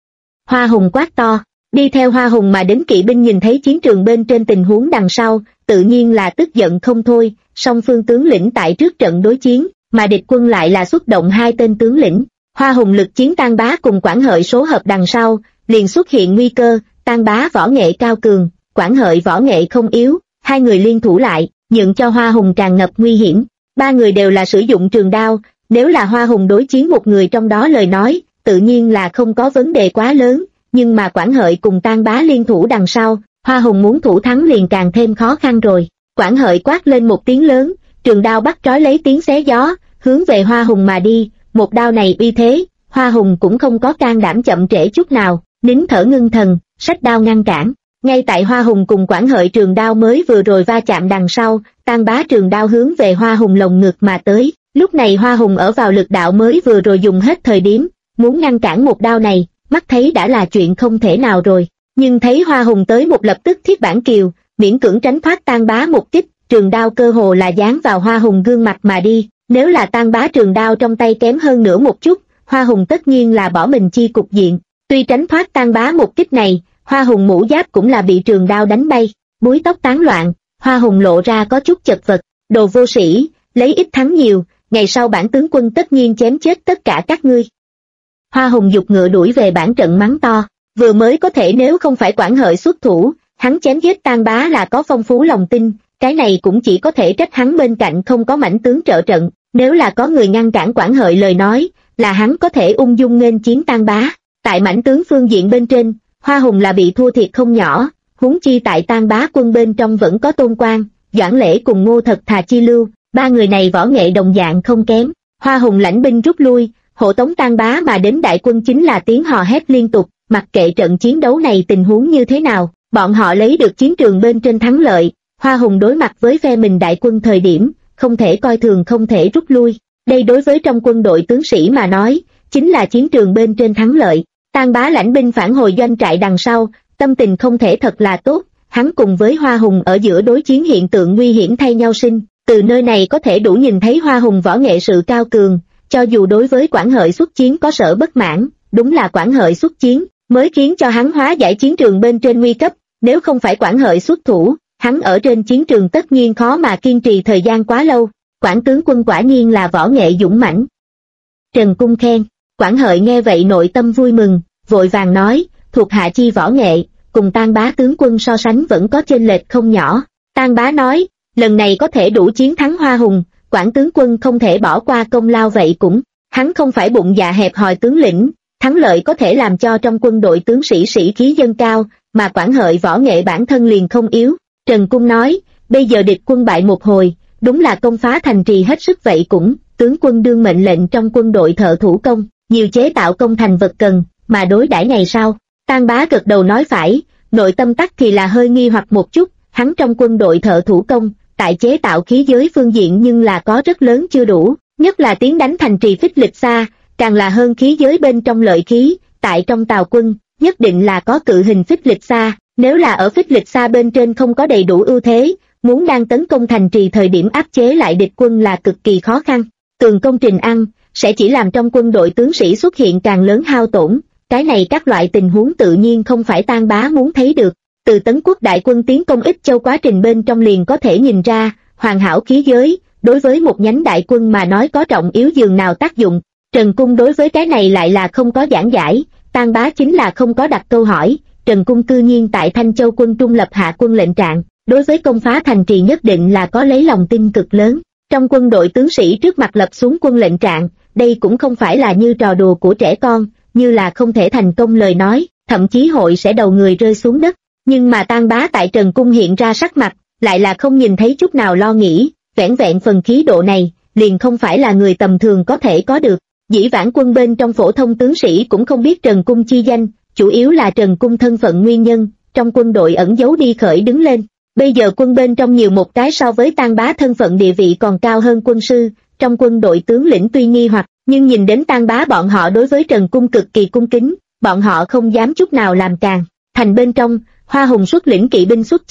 Hoa Hùng quát to, đi theo Hoa Hùng mà đến kỵ binh nhìn thấy chiến trường bên trên tình huống đằng sau, tự nhiên là tức giận không thôi, song phương tướng lĩnh tại trước trận đối chiến, mà địch quân lại là xuất động hai tên tướng lĩnh. Hoa Hùng lực chiến Tang Bá cùng Quản Hợi số hợp đằng sau, liền xuất hiện nguy cơ, Tang Bá võ nghệ cao cường, Quản Hợi võ nghệ không yếu, hai người liên thủ lại, nhượng cho Hoa Hùng tràn ngập nguy hiểm. Ba người đều là sử dụng trường đao, nếu là Hoa Hùng đối chiến một người trong đó lời nói, tự nhiên là không có vấn đề quá lớn, nhưng mà Quản Hợi cùng Tang Bá liên thủ đằng sau, Hoa Hùng muốn thủ thắng liền càng thêm khó khăn rồi. Quản Hợi quát lên một tiếng lớn, trường đao bắt trói lấy tiếng xé gió, hướng về Hoa Hùng mà đi, một đao này uy thế, Hoa Hùng cũng không có can đảm chậm trễ chút nào, nín thở ngưng thần, xách đao ngăn cản. Ngay tại Hoa Hùng cùng Quản Hợi trường đao mới vừa rồi va chạm đằng sau, Tang Bá trường đao hướng về Hoa Hùng lồng ngực mà tới, lúc này Hoa Hùng ở vào lực đạo mới vừa rồi dùng hết thời điểm, muốn ngăn cản một đao này, mắt thấy đã là chuyện không thể nào rồi, nhưng thấy Hoa Hùng tới một lập tức thiết bản kiều, miễn cưỡng tránh thoát Tang Bá một kích, trường đao cơ hồ là dán vào Hoa Hùng gương mặt mà đi, nếu là Tang Bá trường đao trong tay kém hơn nữa một chút, Hoa Hùng tất nhiên là bỏ mình chi cục diện, tuy tránh thoát Tang Bá một kích này, Hoa Hùng mũ giáp cũng là bị trường đao đánh bay, búi tóc tán loạn, Hoa Hùng lộ ra có chút chật vật, đồ vô sĩ, lấy ít thắng nhiều, ngày sau bản tướng quân tất nhiên chém chết tất cả các ngươi. Hoa Hùng giục ngựa đuổi về bản trận mắng to, vừa mới có thể nếu không phải Quản Hợi xuất thủ, hắn chém giết Tang Bá là có phong phú lòng tin, cái này cũng chỉ có thể trách hắn bên cạnh không có mãnh tướng trợ trận, nếu là có người ngăn cản Quản Hợi lời nói, là hắn có thể ung dung nghênh chiến Tang Bá. Tại mãnh tướng phương diện bên trên, Hoa Hùng là bị thua thiệt không nhỏ, huống chi tại Tang Bá quân bên trong vẫn có Tôn Quang, Doãn Lễ cùng Ngô Thật Thà Chi Lưu, ba người này võ nghệ đồng dạng không kém. Hoa Hùng lãnh binh rút lui, hộ tống Tang Bá mà đến đại quân chính là tiếng hò hét liên tục, mặc kệ trận chiến đấu này tình huống như thế nào, bọn họ lấy được chiến trường bên trên thắng lợi. Hoa Hùng đối mặt với phe mình đại quân thời điểm, không thể coi thường không thể rút lui. Đây đối với trong quân đội tướng sĩ mà nói, chính là chiến trường bên trên thắng lợi. Tang Bá lãnh binh phản hồi doanh trại đằng sau, tâm tình không thể thật là tốt, hắn cùng với Hoa Hùng ở giữa đối chiến hiện tượng nguy hiểm thay nhau sinh, từ nơi này có thể đủ nhìn thấy Hoa Hùng võ nghệ sự cao cường, cho dù đối với Quản Hợi xuất chiến có sở bất mãn, đúng là Quản Hợi xuất chiến, mới khiến cho hắn hóa giải chiến trường bên trên nguy cấp, nếu không phải Quản Hợi xuất thủ, hắn ở trên chiến trường tất nhiên khó mà kiên trì thời gian quá lâu. Quản tướng quân quả nhiên là võ nghệ dũng mãnh. Trần Cung khen. Quản Hợi nghe vậy nội tâm vui mừng, vội vàng nói, thuộc hạ chi võ nghệ, cùng Tang Bá tướng quân so sánh vẫn có chênh lệch không nhỏ. Tang Bá nói, lần này có thể đủ chiến thắng Hoa Hùng, Quản tướng quân không thể bỏ qua công lao vậy cũng, hắn không phải bụng dạ hẹp hòi tướng lĩnh, thắng lợi có thể làm cho trong quân đội tướng sĩ sĩ khí dâng cao, mà Quản Hợi võ nghệ bản thân liền không yếu. Trần Cung nói, bây giờ địch quân bại một hồi, đúng là công phá thành trì hết sức vậy cũng, tướng quân đương mệnh lệnh trong quân đội thợ thủ công, nhiều chế tạo công thành vật cần, mà đối đãi ngày sau. Tang Bá gật đầu nói phải, nội tâm tắc thì là hơi nghi hoặc một chút, hắn trong quân đội thợ thủ công, tại chế tạo khí giới phương diện nhưng là có rất lớn chưa đủ, nhất là tiến đánh thành trì phích lịch xa, càng là hơn khí giới bên trong lợi khí, tại trong Tào quân, nhất định là có cự hình phích lịch xa, nếu là ở phích lịch xa bên trên không có đầy đủ ưu thế, muốn đang tấn công thành trì thời điểm áp chế lại địch quân là cực kỳ khó khăn. Tường công trình ăn, sẽ chỉ làm trong quân đội tướng sĩ xuất hiện càng lớn hao tổn, cái này các loại tình huống tự nhiên không phải Tang Bá muốn thấy được. Từ Tấn Quốc đại quân tiến công Ích Châu quá trình bên trong liền có thể nhìn ra, hoàn hảo khí giới, đối với một nhánh đại quân mà nói có trọng yếu dường nào tác dụng. Trần Cung đối với cái này lại là không có giảng giải, Tang Bá chính là không có đặt câu hỏi, Trần Cung cư nhiên tại Thanh Châu quân trung lập hạ quân lệnh trạng, đối với công phá thành trì nhất định là có lấy lòng tin cực lớn. Trong quân đội tướng sĩ trước mặt lập xuống quân lệnh trạng, đây cũng không phải là như trò đùa của trẻ con, như là không thể thành công lời nói, thậm chí hội sẽ đầu người rơi xuống đất. Nhưng mà Tang Bá tại Trần Cung hiện ra sắc mặt, lại là không nhìn thấy chút nào lo nghĩ, vẻn vẹn phần khí độ này, liền không phải là người tầm thường có thể có được. Dĩ vãng quân bên trong phổ thông tướng sĩ cũng không biết Trần Cung chi danh, chủ yếu là Trần Cung thân phận nguyên nhân, trong quân đội ẩn giấu đi khởi đứng lên. Bây giờ quân bên trong nhiều một cái so với Tang Bá thân phận địa vị còn cao hơn quân sư, trong quân đội tướng lĩnh tuy nghi hoặc, nhưng nhìn đến Tang Bá bọn họ đối với Trần Cung cực kỳ cung kính, bọn họ không dám chút nào làm càng. Thành bên trong, Hoa Hùng xuất lĩnh kỵ binh xuất chiến,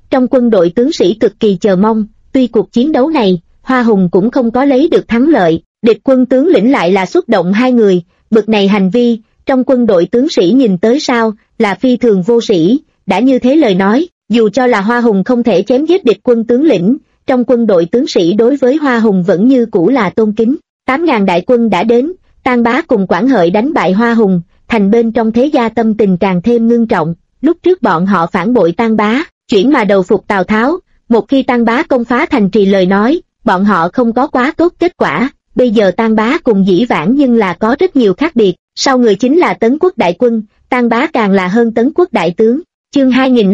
trong quân đội tướng sĩ cực kỳ chờ mong. Tuy cuộc chiến đấu này, Hoa Hùng cũng không có lấy được thắng lợi, địch quân tướng lĩnh lại là xuất động 2 người, bực này hành vi, trong quân đội tướng sĩ nhìn tới sao, là phi thường vô sĩ. Đã như thế lời nói, dù cho là Hoa Hùng không thể chém giết địch quân tướng lĩnh, trong quân đội tướng sĩ đối với Hoa Hùng vẫn như cũ là tôn kính. 8.000 đại quân đã đến, Tang Bá cùng Quản Hợi đánh bại Hoa Hùng, thành bên trong thế gia tâm tình càng thêm ngưng trọng. Lúc trước bọn họ phản bội Tang Bá, chuyển mà đầu phục Tào Tháo, một khi Tang Bá công phá thành trì lời nói, bọn họ không có quá tốt kết quả. Bây giờ Tang Bá cùng dĩ vãng nhưng là có rất nhiều khác biệt, sau người chính là Tấn Quốc đại quân, Tang Bá càng là hơn Tấn Quốc đại tướng. Chương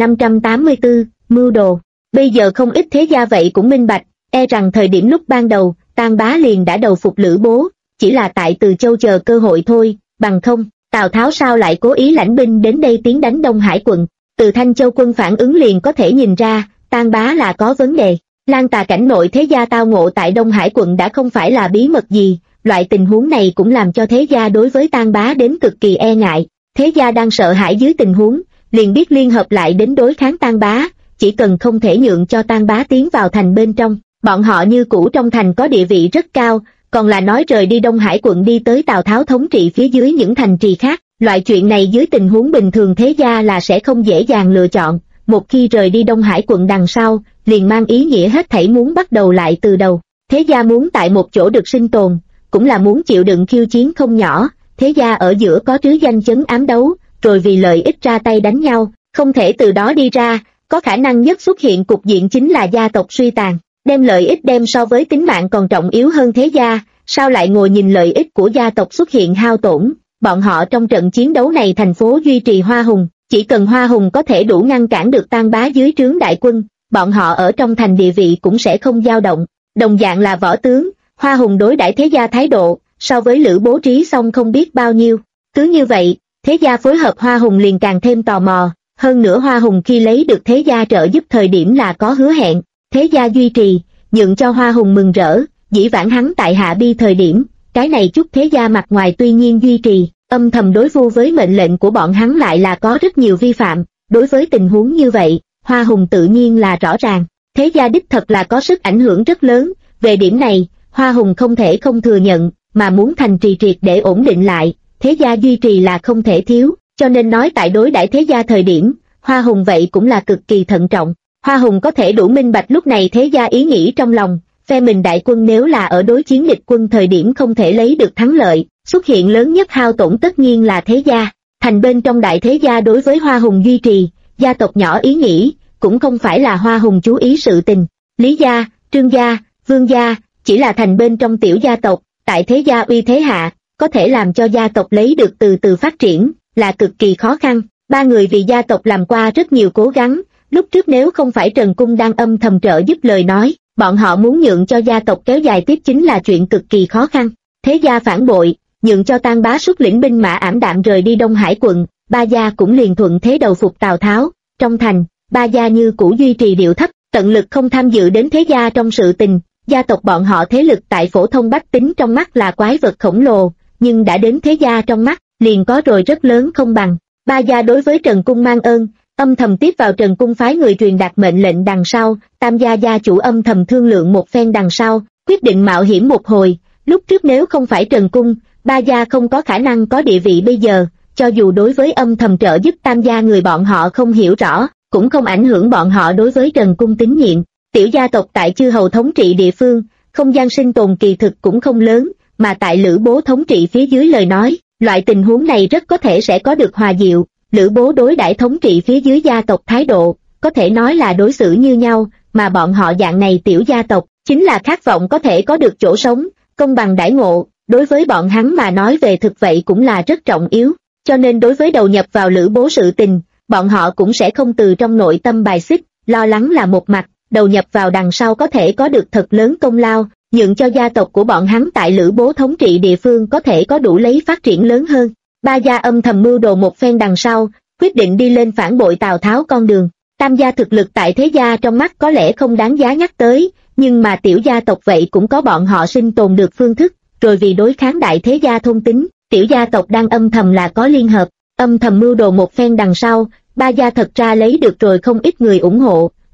2584, mưu đồ. Bây giờ không ít thế gia vậy cũng minh bạch, e rằng thời điểm lúc ban đầu, Tang Bá liền đã đầu phục Lữ Bố, chỉ là tại Từ Châu chờ cơ hội thôi, bằng không, Tào Tháo sao lại cố ý lãnh binh đến đây tiến đánh Đông Hải quận. Từ Thanh Châu quân phản ứng liền có thể nhìn ra, Tang Bá là có vấn đề. Lan Tà cảnh nội thế gia tao ngộ tại Đông Hải quận đã không phải là bí mật gì, loại tình huống này cũng làm cho thế gia đối với Tang Bá đến cực kỳ e ngại. Thế gia đang sợ hãi dưới tình huống, liền biết liên hợp lại đến đối kháng Tang Bá, chỉ cần không thể nhượng cho Tang Bá tiến vào thành bên trong, bọn họ như cũ trong thành có địa vị rất cao, còn là nói rời đi Đông Hải quận đi tới Tào Tháo thống trị phía dưới những thành trì khác. Loại chuyện này dưới tình huống bình thường thế gia là sẽ không dễ dàng lựa chọn, một khi rời đi Đông Hải quận đằng sau, liền mang ý nghĩa hết thảy muốn bắt đầu lại từ đầu. Thế gia muốn tại một chỗ được sinh tồn, cũng là muốn chịu đựng khiêu chiến không nhỏ, thế gia ở giữa có trứ danh chấn ám đấu, rồi vì lợi ích ra tay đánh nhau, không thể từ đó đi ra, có khả năng nhất xuất hiện cục diện chính là gia tộc suy tàn, đem lợi ích đem so với tính mạng còn trọng yếu hơn thế gia, sao lại ngồi nhìn lợi ích của gia tộc xuất hiện hao tổn. Bọn họ trong trận chiến đấu này thành phố duy trì Hoa Hùng, chỉ cần Hoa Hùng có thể đủ ngăn cản được Tang Bá dưới trướng đại quân, bọn họ ở trong thành địa vị cũng sẽ không dao động. Đồng dạng là võ tướng, Hoa Hùng đối đãi thế gia thái độ, so với Lữ Bố trí xong không biết bao nhiêu. Cứ như vậy, thế gia phối hợp Hoa Hùng liền càng thêm tò mò, hơn nữa Hoa Hùng khi lấy được thế gia trợ giúp thời điểm là có hứa hẹn, thế gia duy trì, nhượng cho Hoa Hùng mừng rỡ, dĩ vãng hắn tại Hạ Bi thời điểm, cái này chút thế gia mặt ngoài tuy nhiên duy trì, âm thầm đối vu với mệnh lệnh của bọn hắn lại là có rất nhiều vi phạm. Đối với tình huống như vậy, Hoa Hùng tự nhiên là rõ ràng, thế gia đích thật là có sức ảnh hưởng rất lớn, về điểm này, Hoa Hùng không thể không thừa nhận, mà muốn thành trì triệt để ổn định lại, thế gia duy trì là không thể thiếu, cho nên nói tại đối đãi thế gia thời điểm, Hoa Hùng vậy cũng là cực kỳ thận trọng. Hoa Hùng có thể đủ minh bạch lúc này thế gia ý nghĩ trong lòng, phe mình đại quân nếu là ở đối chiến địch quân thời điểm không thể lấy được thắng lợi, xuất hiện lớn nhất hao tổn tất nhiên là thế gia. Thành bên trong đại thế gia đối với Hoa Hùng duy trì, gia tộc nhỏ ý nghĩ, cũng không phải là Hoa Hùng chú ý sự tình. Lý gia, Trương gia, Vương gia, chỉ là thành bên trong tiểu gia tộc, tại thế gia uy thế hạ, có thể làm cho gia tộc lấy được từ từ phát triển, là cực kỳ khó khăn. Ba người vì gia tộc làm qua rất nhiều cố gắng, lúc trước nếu không phải Trần Cung đang âm thầm trợ giúp lời nói, bọn họ muốn nhượng cho gia tộc kéo dài tiếp chính là chuyện cực kỳ khó khăn. Thế gia phản bội, nhượng cho Tang Bá xuất lĩnh binh mã ảm đạm rời đi Đông Hải quận, ba gia cũng liền thuận thế đầu phục Tào Tháo. Trong thành, ba gia như cũ duy trì điệu thấp, tận lực không tham dự đến thế gia trong sự tình. Gia tộc bọn họ thế lực tại phổ thông bách tính trong mắt là quái vật khổng lồ, nhưng đã đến thế gia trong mắt, liền có rồi rất lớn không bằng. Ba gia đối với Trần Cung mang ơn, âm thầm tiếp vào Trần Cung phái người truyền đạt mệnh lệnh đằng sau, Tam gia gia chủ âm thầm thương lượng một phen đằng sau, quyết định mạo hiểm một hồi. Lúc trước nếu không phải Trần Cung, ba gia không có khả năng có địa vị bây giờ, cho dù đối với âm thầm trợ giúp Tam gia người bọn họ không hiểu rõ, cũng không ảnh hưởng bọn họ đối với Trần Cung tín nhiệm. Tiểu gia tộc tại chư hầu thống trị địa phương, không gian sinh tồn kỳ thực cũng không lớn, mà tại Lữ Bố thống trị phía dưới lời nói, loại tình huống này rất có thể sẽ có được hòa diệu. Lữ Bố đối đãi thống trị phía dưới gia tộc thái độ, có thể nói là đối xử như nhau, mà bọn họ dạng này tiểu gia tộc, chính là khát vọng có thể có được chỗ sống, công bằng đãi ngộ, đối với bọn hắn mà nói về thực vậy cũng là rất trọng yếu, cho nên đối với đầu nhập vào Lữ Bố sự tình, bọn họ cũng sẽ không từ trong nội tâm bài xích, lo lắng là một mặt, đầu nhập vào đằng sau có thể có được thật lớn công lao, nhượng cho gia tộc của bọn hắn tại Lữ Bố thống trị địa phương có thể có đủ lấy phát triển lớn hơn. Ba gia âm thầm mưu đồ một phen đằng sau, quyết định đi lên phản bội Tào Tháo con đường. Tam gia thực lực tại thế gia trong mắt có lẽ không đáng giá nhắc tới, nhưng mà tiểu gia tộc vậy cũng có bọn họ sinh tồn được phương thức, rồi vì đối kháng đại thế gia thôn tính, tiểu gia tộc đang âm thầm là có liên hợp, âm thầm mưu đồ một phen đằng sau, ba gia thật ra lấy được rồi không ít người ủng hộ,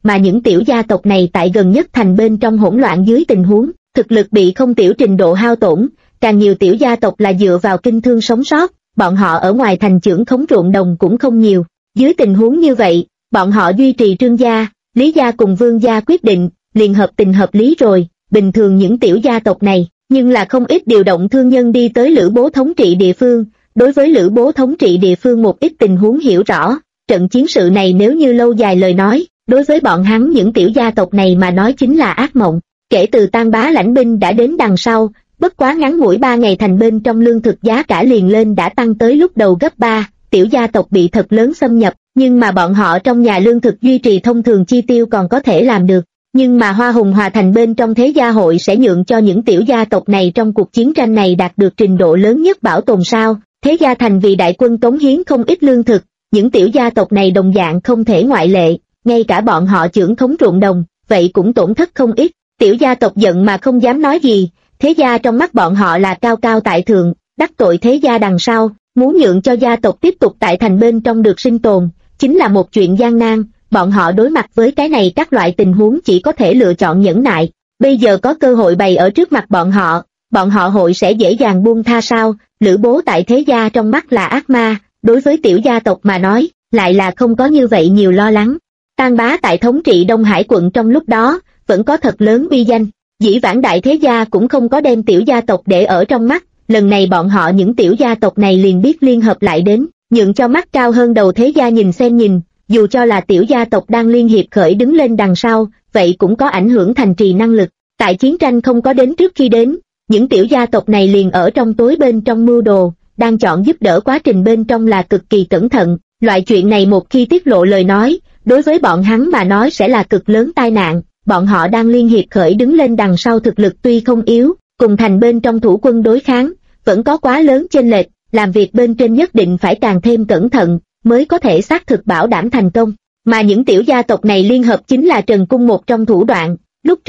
mà những tiểu gia tộc này tại gần nhất thành bên trong hỗn loạn dưới tình huống, thực lực bị không tiểu trình độ hao tổn, càng nhiều tiểu gia tộc là dựa vào kinh thương sống sót, bọn họ ở ngoài thành trưởng khống ruộng đồng cũng không nhiều. Dưới tình huống như vậy, bọn họ duy trì Trương gia, Lý gia cùng Vương gia quyết định, liền hợp tình hợp lý rồi, bình thường những tiểu gia tộc này, nhưng là không ít điều động thương nhân đi tới Lữ Bố thống trị địa phương, đối với Lữ Bố thống trị địa phương một ít tình huống hiểu rõ, trận chiến sự này nếu như lâu dài lời nói, đối với bọn hắn những tiểu gia tộc này mà nói chính là ác mộng. Kể từ Tang Bá lãnh binh đã đến đằng sau, bất quá ngắn ngủi 3 ngày thành bên trong lương thực giá cả liền lên đã tăng tới lúc đầu gấp 3, tiểu gia tộc bị thật lớn xâm nhập, nhưng mà bọn họ trong nhà lương thực duy trì thông thường chi tiêu còn có thể làm được. Nhưng mà Hoa Hùng Hòa Thành bên trong thế gia hội sẽ nhượng cho những tiểu gia tộc này trong cuộc chiến tranh này đạt được trình độ lớn nhất bảo tồn sao? Thế gia thành vì đại quân cống hiến không ít lương thực, những tiểu gia tộc này đồng dạng không thể ngoại lệ, ngay cả bọn họ trưởng khống ruộng đồng, vậy cũng tổn thất không ít. Tiểu gia tộc giận mà không dám nói gì, thế gia trong mắt bọn họ là cao cao tại thượng, đắc tội thế gia đằng sau, muốn nhượng cho gia tộc tiếp tục tại thành bên trong được sinh tồn, chính là một chuyện gian nan. Bọn họ đối mặt với cái này các loại tình huống chỉ có thể lựa chọn nhẫn nại. Bây giờ có cơ hội bày ở trước mặt bọn họ hội sẽ dễ dàng buông tha sao? Lữ Bố tại thế gia trong mắt là ác ma, đối với tiểu gia tộc mà nói, lại là không có như vậy nhiều lo lắng. Tang Bá tại thống trị Đông Hải quận trong lúc đó, vẫn có thật lớn uy danh, dĩ vãng đại thế gia cũng không có đem tiểu gia tộc để ở trong mắt, lần này bọn họ những tiểu gia tộc này liền biết liên hợp lại đến, nhượng cho mắt cao hơn đầu thế gia nhìn xem nhìn. Dù cho là tiểu gia tộc đang liên hiệp khởi đứng lên đằng sau, vậy cũng có ảnh hưởng thành trì năng lực. Tại chiến tranh không có đến trước khi đến, những tiểu gia tộc này liền ở trong tối bên trong mưu đồ, đang chọn giúp đỡ quá trình bên trong là cực kỳ cẩn thận. Loại chuyện này một khi tiết lộ lời nói, đối với bọn hắn mà nói sẽ là cực lớn tai nạn. Bọn họ đang liên hiệp khởi đứng lên đằng sau thực lực tuy không yếu, cùng thành bên trong thủ quân đối kháng, vẫn có quá lớn chênh lệch, làm việc bên trên nhất định phải càng thêm cẩn thận, mới có thể xác thực bảo đảm thành công. Mà những tiểu gia tộc này liên hợp chính là Trần Cung một trong thủ đoạn,